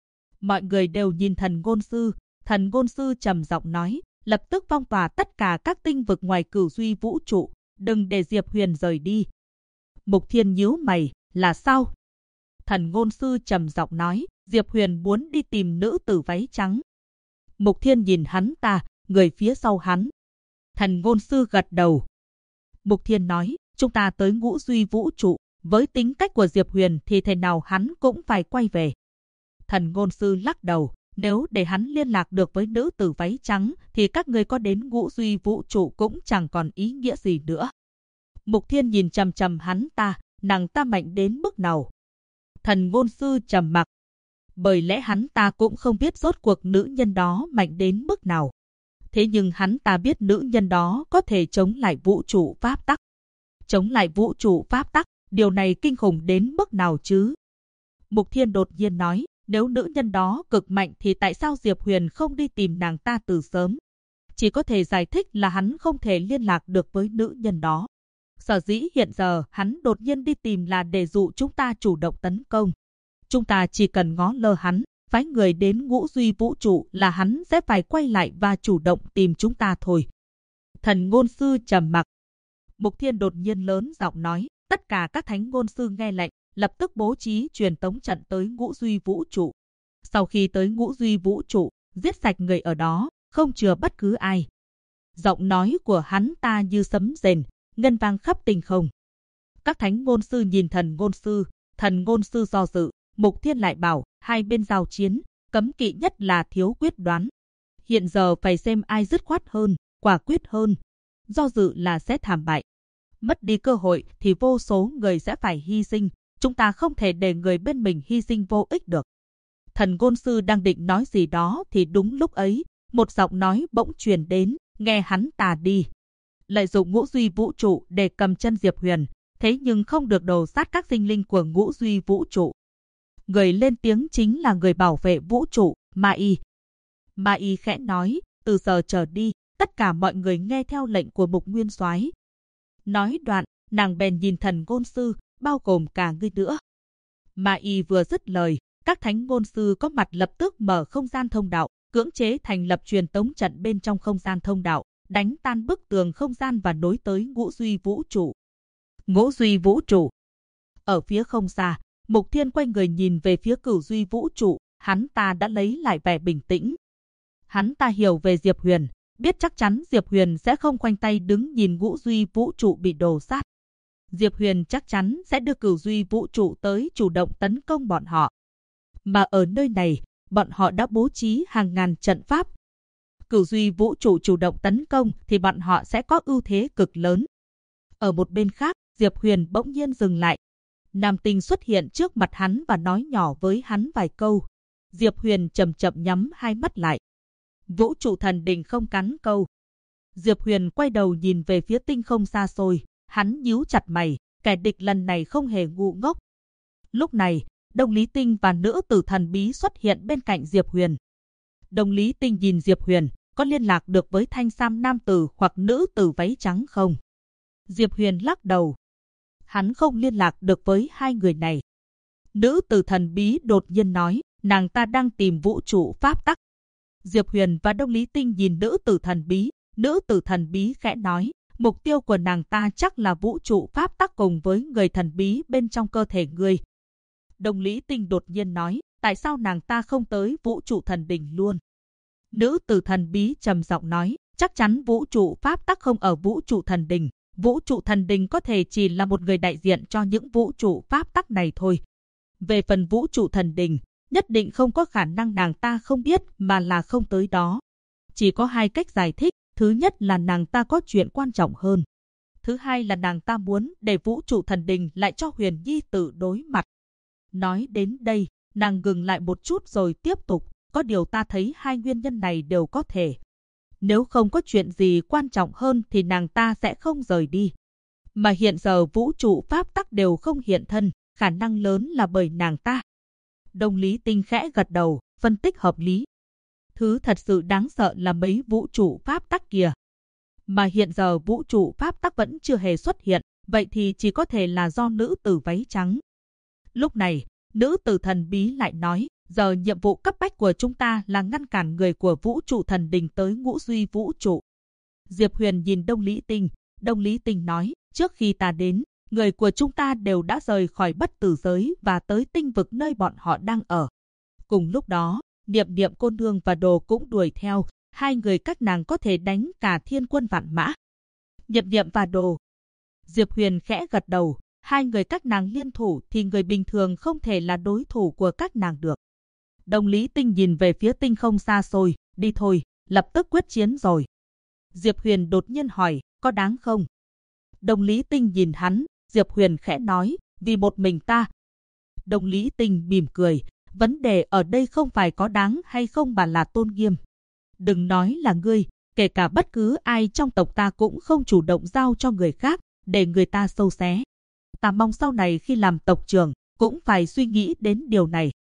Mọi người đều nhìn Thần Ngôn Sư, Thần Ngôn Sư trầm giọng nói, lập tức phong tỏa tất cả các tinh vực ngoài Cửu Duy vũ trụ, đừng để Diệp Huyền rời đi. Mục Thiên nhíu mày, là sao? Thần Ngôn Sư trầm giọng nói, Diệp Huyền muốn đi tìm nữ tử váy trắng. Mục Thiên nhìn hắn ta, người phía sau hắn. Thần Ngôn Sư gật đầu. Mục Thiên nói, chúng ta tới Ngũ Duy vũ trụ, với tính cách của Diệp Huyền thì thế nào hắn cũng phải quay về. Thần Ngôn Sư lắc đầu, nếu để hắn liên lạc được với nữ tử váy trắng thì các ngươi có đến Ngũ Duy vũ trụ cũng chẳng còn ý nghĩa gì nữa. Mục Thiên nhìn chằm chằm hắn ta, nàng ta mạnh đến mức nào? Thần Ngôn Sư trầm mặc. Bởi lẽ hắn ta cũng không biết rốt cuộc nữ nhân đó mạnh đến mức nào. Thế nhưng hắn ta biết nữ nhân đó có thể chống lại vũ trụ pháp tắc. Chống lại vũ trụ pháp tắc, điều này kinh khủng đến mức nào chứ? Mục Thiên đột nhiên nói, Nếu nữ nhân đó cực mạnh thì tại sao Diệp Huyền không đi tìm nàng ta từ sớm? Chỉ có thể giải thích là hắn không thể liên lạc được với nữ nhân đó. Sở dĩ hiện giờ hắn đột nhiên đi tìm là để dụ chúng ta chủ động tấn công. Chúng ta chỉ cần ngó lơ hắn, phái người đến Ngũ Duy Vũ Trụ là hắn sẽ phải quay lại và chủ động tìm chúng ta thôi. Thần ngôn sư trầm mặc. Mục Thiên đột nhiên lớn giọng nói, tất cả các thánh ngôn sư nghe lệnh, lập tức bố trí truyền tống trận tới Ngũ Duy Vũ Trụ. Sau khi tới Ngũ Duy Vũ Trụ, giết sạch người ở đó, không chừa bất cứ ai. Giọng nói của hắn ta như sấm rền, ngân vang khắp tinh không. Các thánh ngôn sư nhìn thần ngôn sư do dự, Mục Thiên lại bảo, hai bên giao chiến, cấm kỵ nhất là thiếu quyết đoán. Hiện giờ phải xem ai dứt khoát hơn, quả quyết hơn. Do dự là sẽ thảm bại. Mất đi cơ hội thì vô số người sẽ phải hy sinh, chúng ta không thể để người bên mình hy sinh vô ích được. Thần ngôn sư đang định nói gì đó thì đúng lúc ấy, một giọng nói bỗng truyền đến, nghe hắn ta đi. Lợi dụng Ngũ Duy Vũ Trụ để cầm chân Diệp Huyền, thế nhưng không được đồ sát các sinh linh của Ngũ Duy Vũ Trụ. Người lên tiếng chính là người bảo vệ vũ trụ, Ma Y. Ma Y khẽ nói, từ giờ trở đi, tất cả mọi người nghe theo lệnh của Mục Nguyên Soái. Nói đoạn, nàng bèn nhìn thần ngôn sư, bao gồm cả ngươi nữa. Ma Y vừa dứt lời, các thánh ngôn sư có mặt lập tức mở không gian thông đạo, cưỡng chế thành lập truyền tống trận bên trong không gian thông đạo, đánh tan bức tường không gian và nối tới Ngũ Duy Vũ Trụ. Ngũ Duy Vũ Trụ. Ở phía không xa, Mục Thiên quay người nhìn về phía Cửu Duy Vũ Trụ, hắn ta đã lấy lại vẻ bình tĩnh. Hắn ta hiểu về Diệp Huyền, biết chắc chắn Diệp Huyền sẽ không khoanh tay đứng nhìn Ngũ Duy Vũ Trụ bị đồ sát. Diệp Huyền chắc chắn sẽ đưa Cửu Duy Vũ Trụ tới chủ động tấn công bọn họ. Mà ở nơi này, bọn họ đã bố trí hàng ngàn trận pháp. Cửu Duy Vũ Trụ chủ động tấn công thì bọn họ sẽ có ưu thế cực lớn. Ở một bên khác, Diệp Huyền bỗng nhiên dừng lại. Nam Tinh xuất hiện trước mặt hắn và nói nhỏ với hắn vài câu. Diệp Huyền chậm chậm nhắm hai mắt lại. Vũ trụ thần đình không cắn câu. Diệp Huyền quay đầu nhìn về phía tinh không xa xôi. Hắn nhíu chặt mày, kẻ địch lần này không hề ngu ngốc. Lúc này, Đông Lý Tinh và nữ tử thần bí xuất hiện bên cạnh Diệp Huyền. Đông Lý Tinh nhìn Diệp Huyền, có liên lạc được với thanh sam nam tử hoặc nữ tử váy trắng không? Diệp Huyền lắc đầu. Hắn không liên lạc được với hai người này. Nữ tử thần bí đột nhiên nói, nàng ta đang tìm vũ trụ pháp tắc. Diệp Huyền và Đông Lý Tinh nhìn nữ tử thần bí khẽ nói, mục tiêu của nàng ta chắc là vũ trụ pháp tắc cùng với người thần bí bên trong cơ thể ngươi. Đông Lý Tinh đột nhiên nói, tại sao nàng ta không tới vũ trụ thần đình luôn? Nữ tử thần bí trầm giọng nói, chắc chắn vũ trụ pháp tắc không ở vũ trụ thần đình. Vũ trụ thần đình có thể chỉ là một người đại diện cho những vũ trụ pháp tắc này thôi. Về phần vũ trụ thần đình, nhất định không có khả năng nàng ta không biết mà là không tới đó. Chỉ có hai cách giải thích, thứ nhất là nàng ta có chuyện quan trọng hơn. Thứ hai là nàng ta muốn để vũ trụ thần đình lại cho Huyền Nhi tự đối mặt. Nói đến đây, nàng ngừng lại một chút rồi tiếp tục, có điều ta thấy hai nguyên nhân này đều có thể. Nếu không có chuyện gì quan trọng hơn thì nàng ta sẽ không rời đi. Mà hiện giờ vũ trụ pháp tắc đều không hiện thân, khả năng lớn là bởi nàng ta. Đông Lý Tinh khẽ gật đầu, phân tích hợp lý. Thứ thật sự đáng sợ là mấy vũ trụ pháp tắc kìa. Mà hiện giờ vũ trụ pháp tắc vẫn chưa hề xuất hiện, vậy thì chỉ có thể là do nữ tử váy trắng. Lúc này, nữ tử thần bí lại nói, giờ nhiệm vụ cấp bách của chúng ta là ngăn cản người của vũ trụ thần đình tới Ngũ Duy Vũ Trụ. Diệp Huyền nhìn Đông Lý Tinh nói, trước khi ta đến, người của chúng ta đều đã rời khỏi bất tử giới và tới tinh vực nơi bọn họ đang ở. Cùng lúc đó, Niệm Niệm cô nương và Đồ cũng đuổi theo, hai người các nàng có thể đánh cả thiên quân vạn mã. Niệm Niệm và Đồ. Diệp Huyền khẽ gật đầu, hai người các nàng liên thủ thì người bình thường không thể là đối thủ của các nàng được. Đông Lý Tinh nhìn về phía tinh không xa xôi, đi thôi, lập tức quyết chiến rồi. Diệp Huyền đột nhiên hỏi, có đáng không? Đông Lý Tinh nhìn hắn, Diệp Huyền khẽ nói, vì một mình ta. Đông Lý Tinh mỉm cười, vấn đề ở đây không phải có đáng hay không mà là tôn nghiêm. Đừng nói là ngươi, kể cả bất cứ ai trong tộc ta cũng không chủ động giao cho người khác, để người ta sâu xé. Ta mong sau này khi làm tộc trưởng, cũng phải suy nghĩ đến điều này.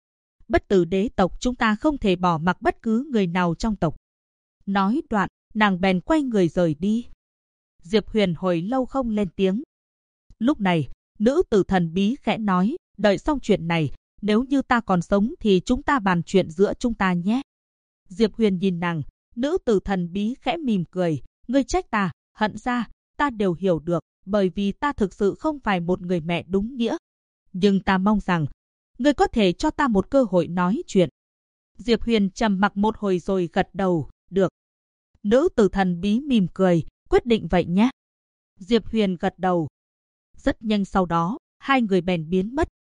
Bất tử đế tộc chúng ta không thể bỏ mặc bất cứ người nào trong tộc. Nói đoạn, nàng bèn quay người rời đi. Diệp Huyền hồi lâu không lên tiếng. Lúc này, nữ tử thần bí khẽ nói, đợi xong chuyện này, nếu như ta còn sống thì chúng ta bàn chuyện giữa chúng ta nhé. Diệp Huyền nhìn nàng, nữ tử thần bí khẽ mỉm cười, ngươi trách ta, hận ra, ta đều hiểu được, bởi vì ta thực sự không phải một người mẹ đúng nghĩa. Nhưng ta mong rằng, ngươi có thể cho ta một cơ hội nói chuyện. Diệp Huyền trầm mặc một hồi rồi gật đầu, được. Nữ tử thần bí mỉm cười, quyết định vậy nhé. Diệp Huyền gật đầu. Rất nhanh sau đó, hai người bèn biến mất.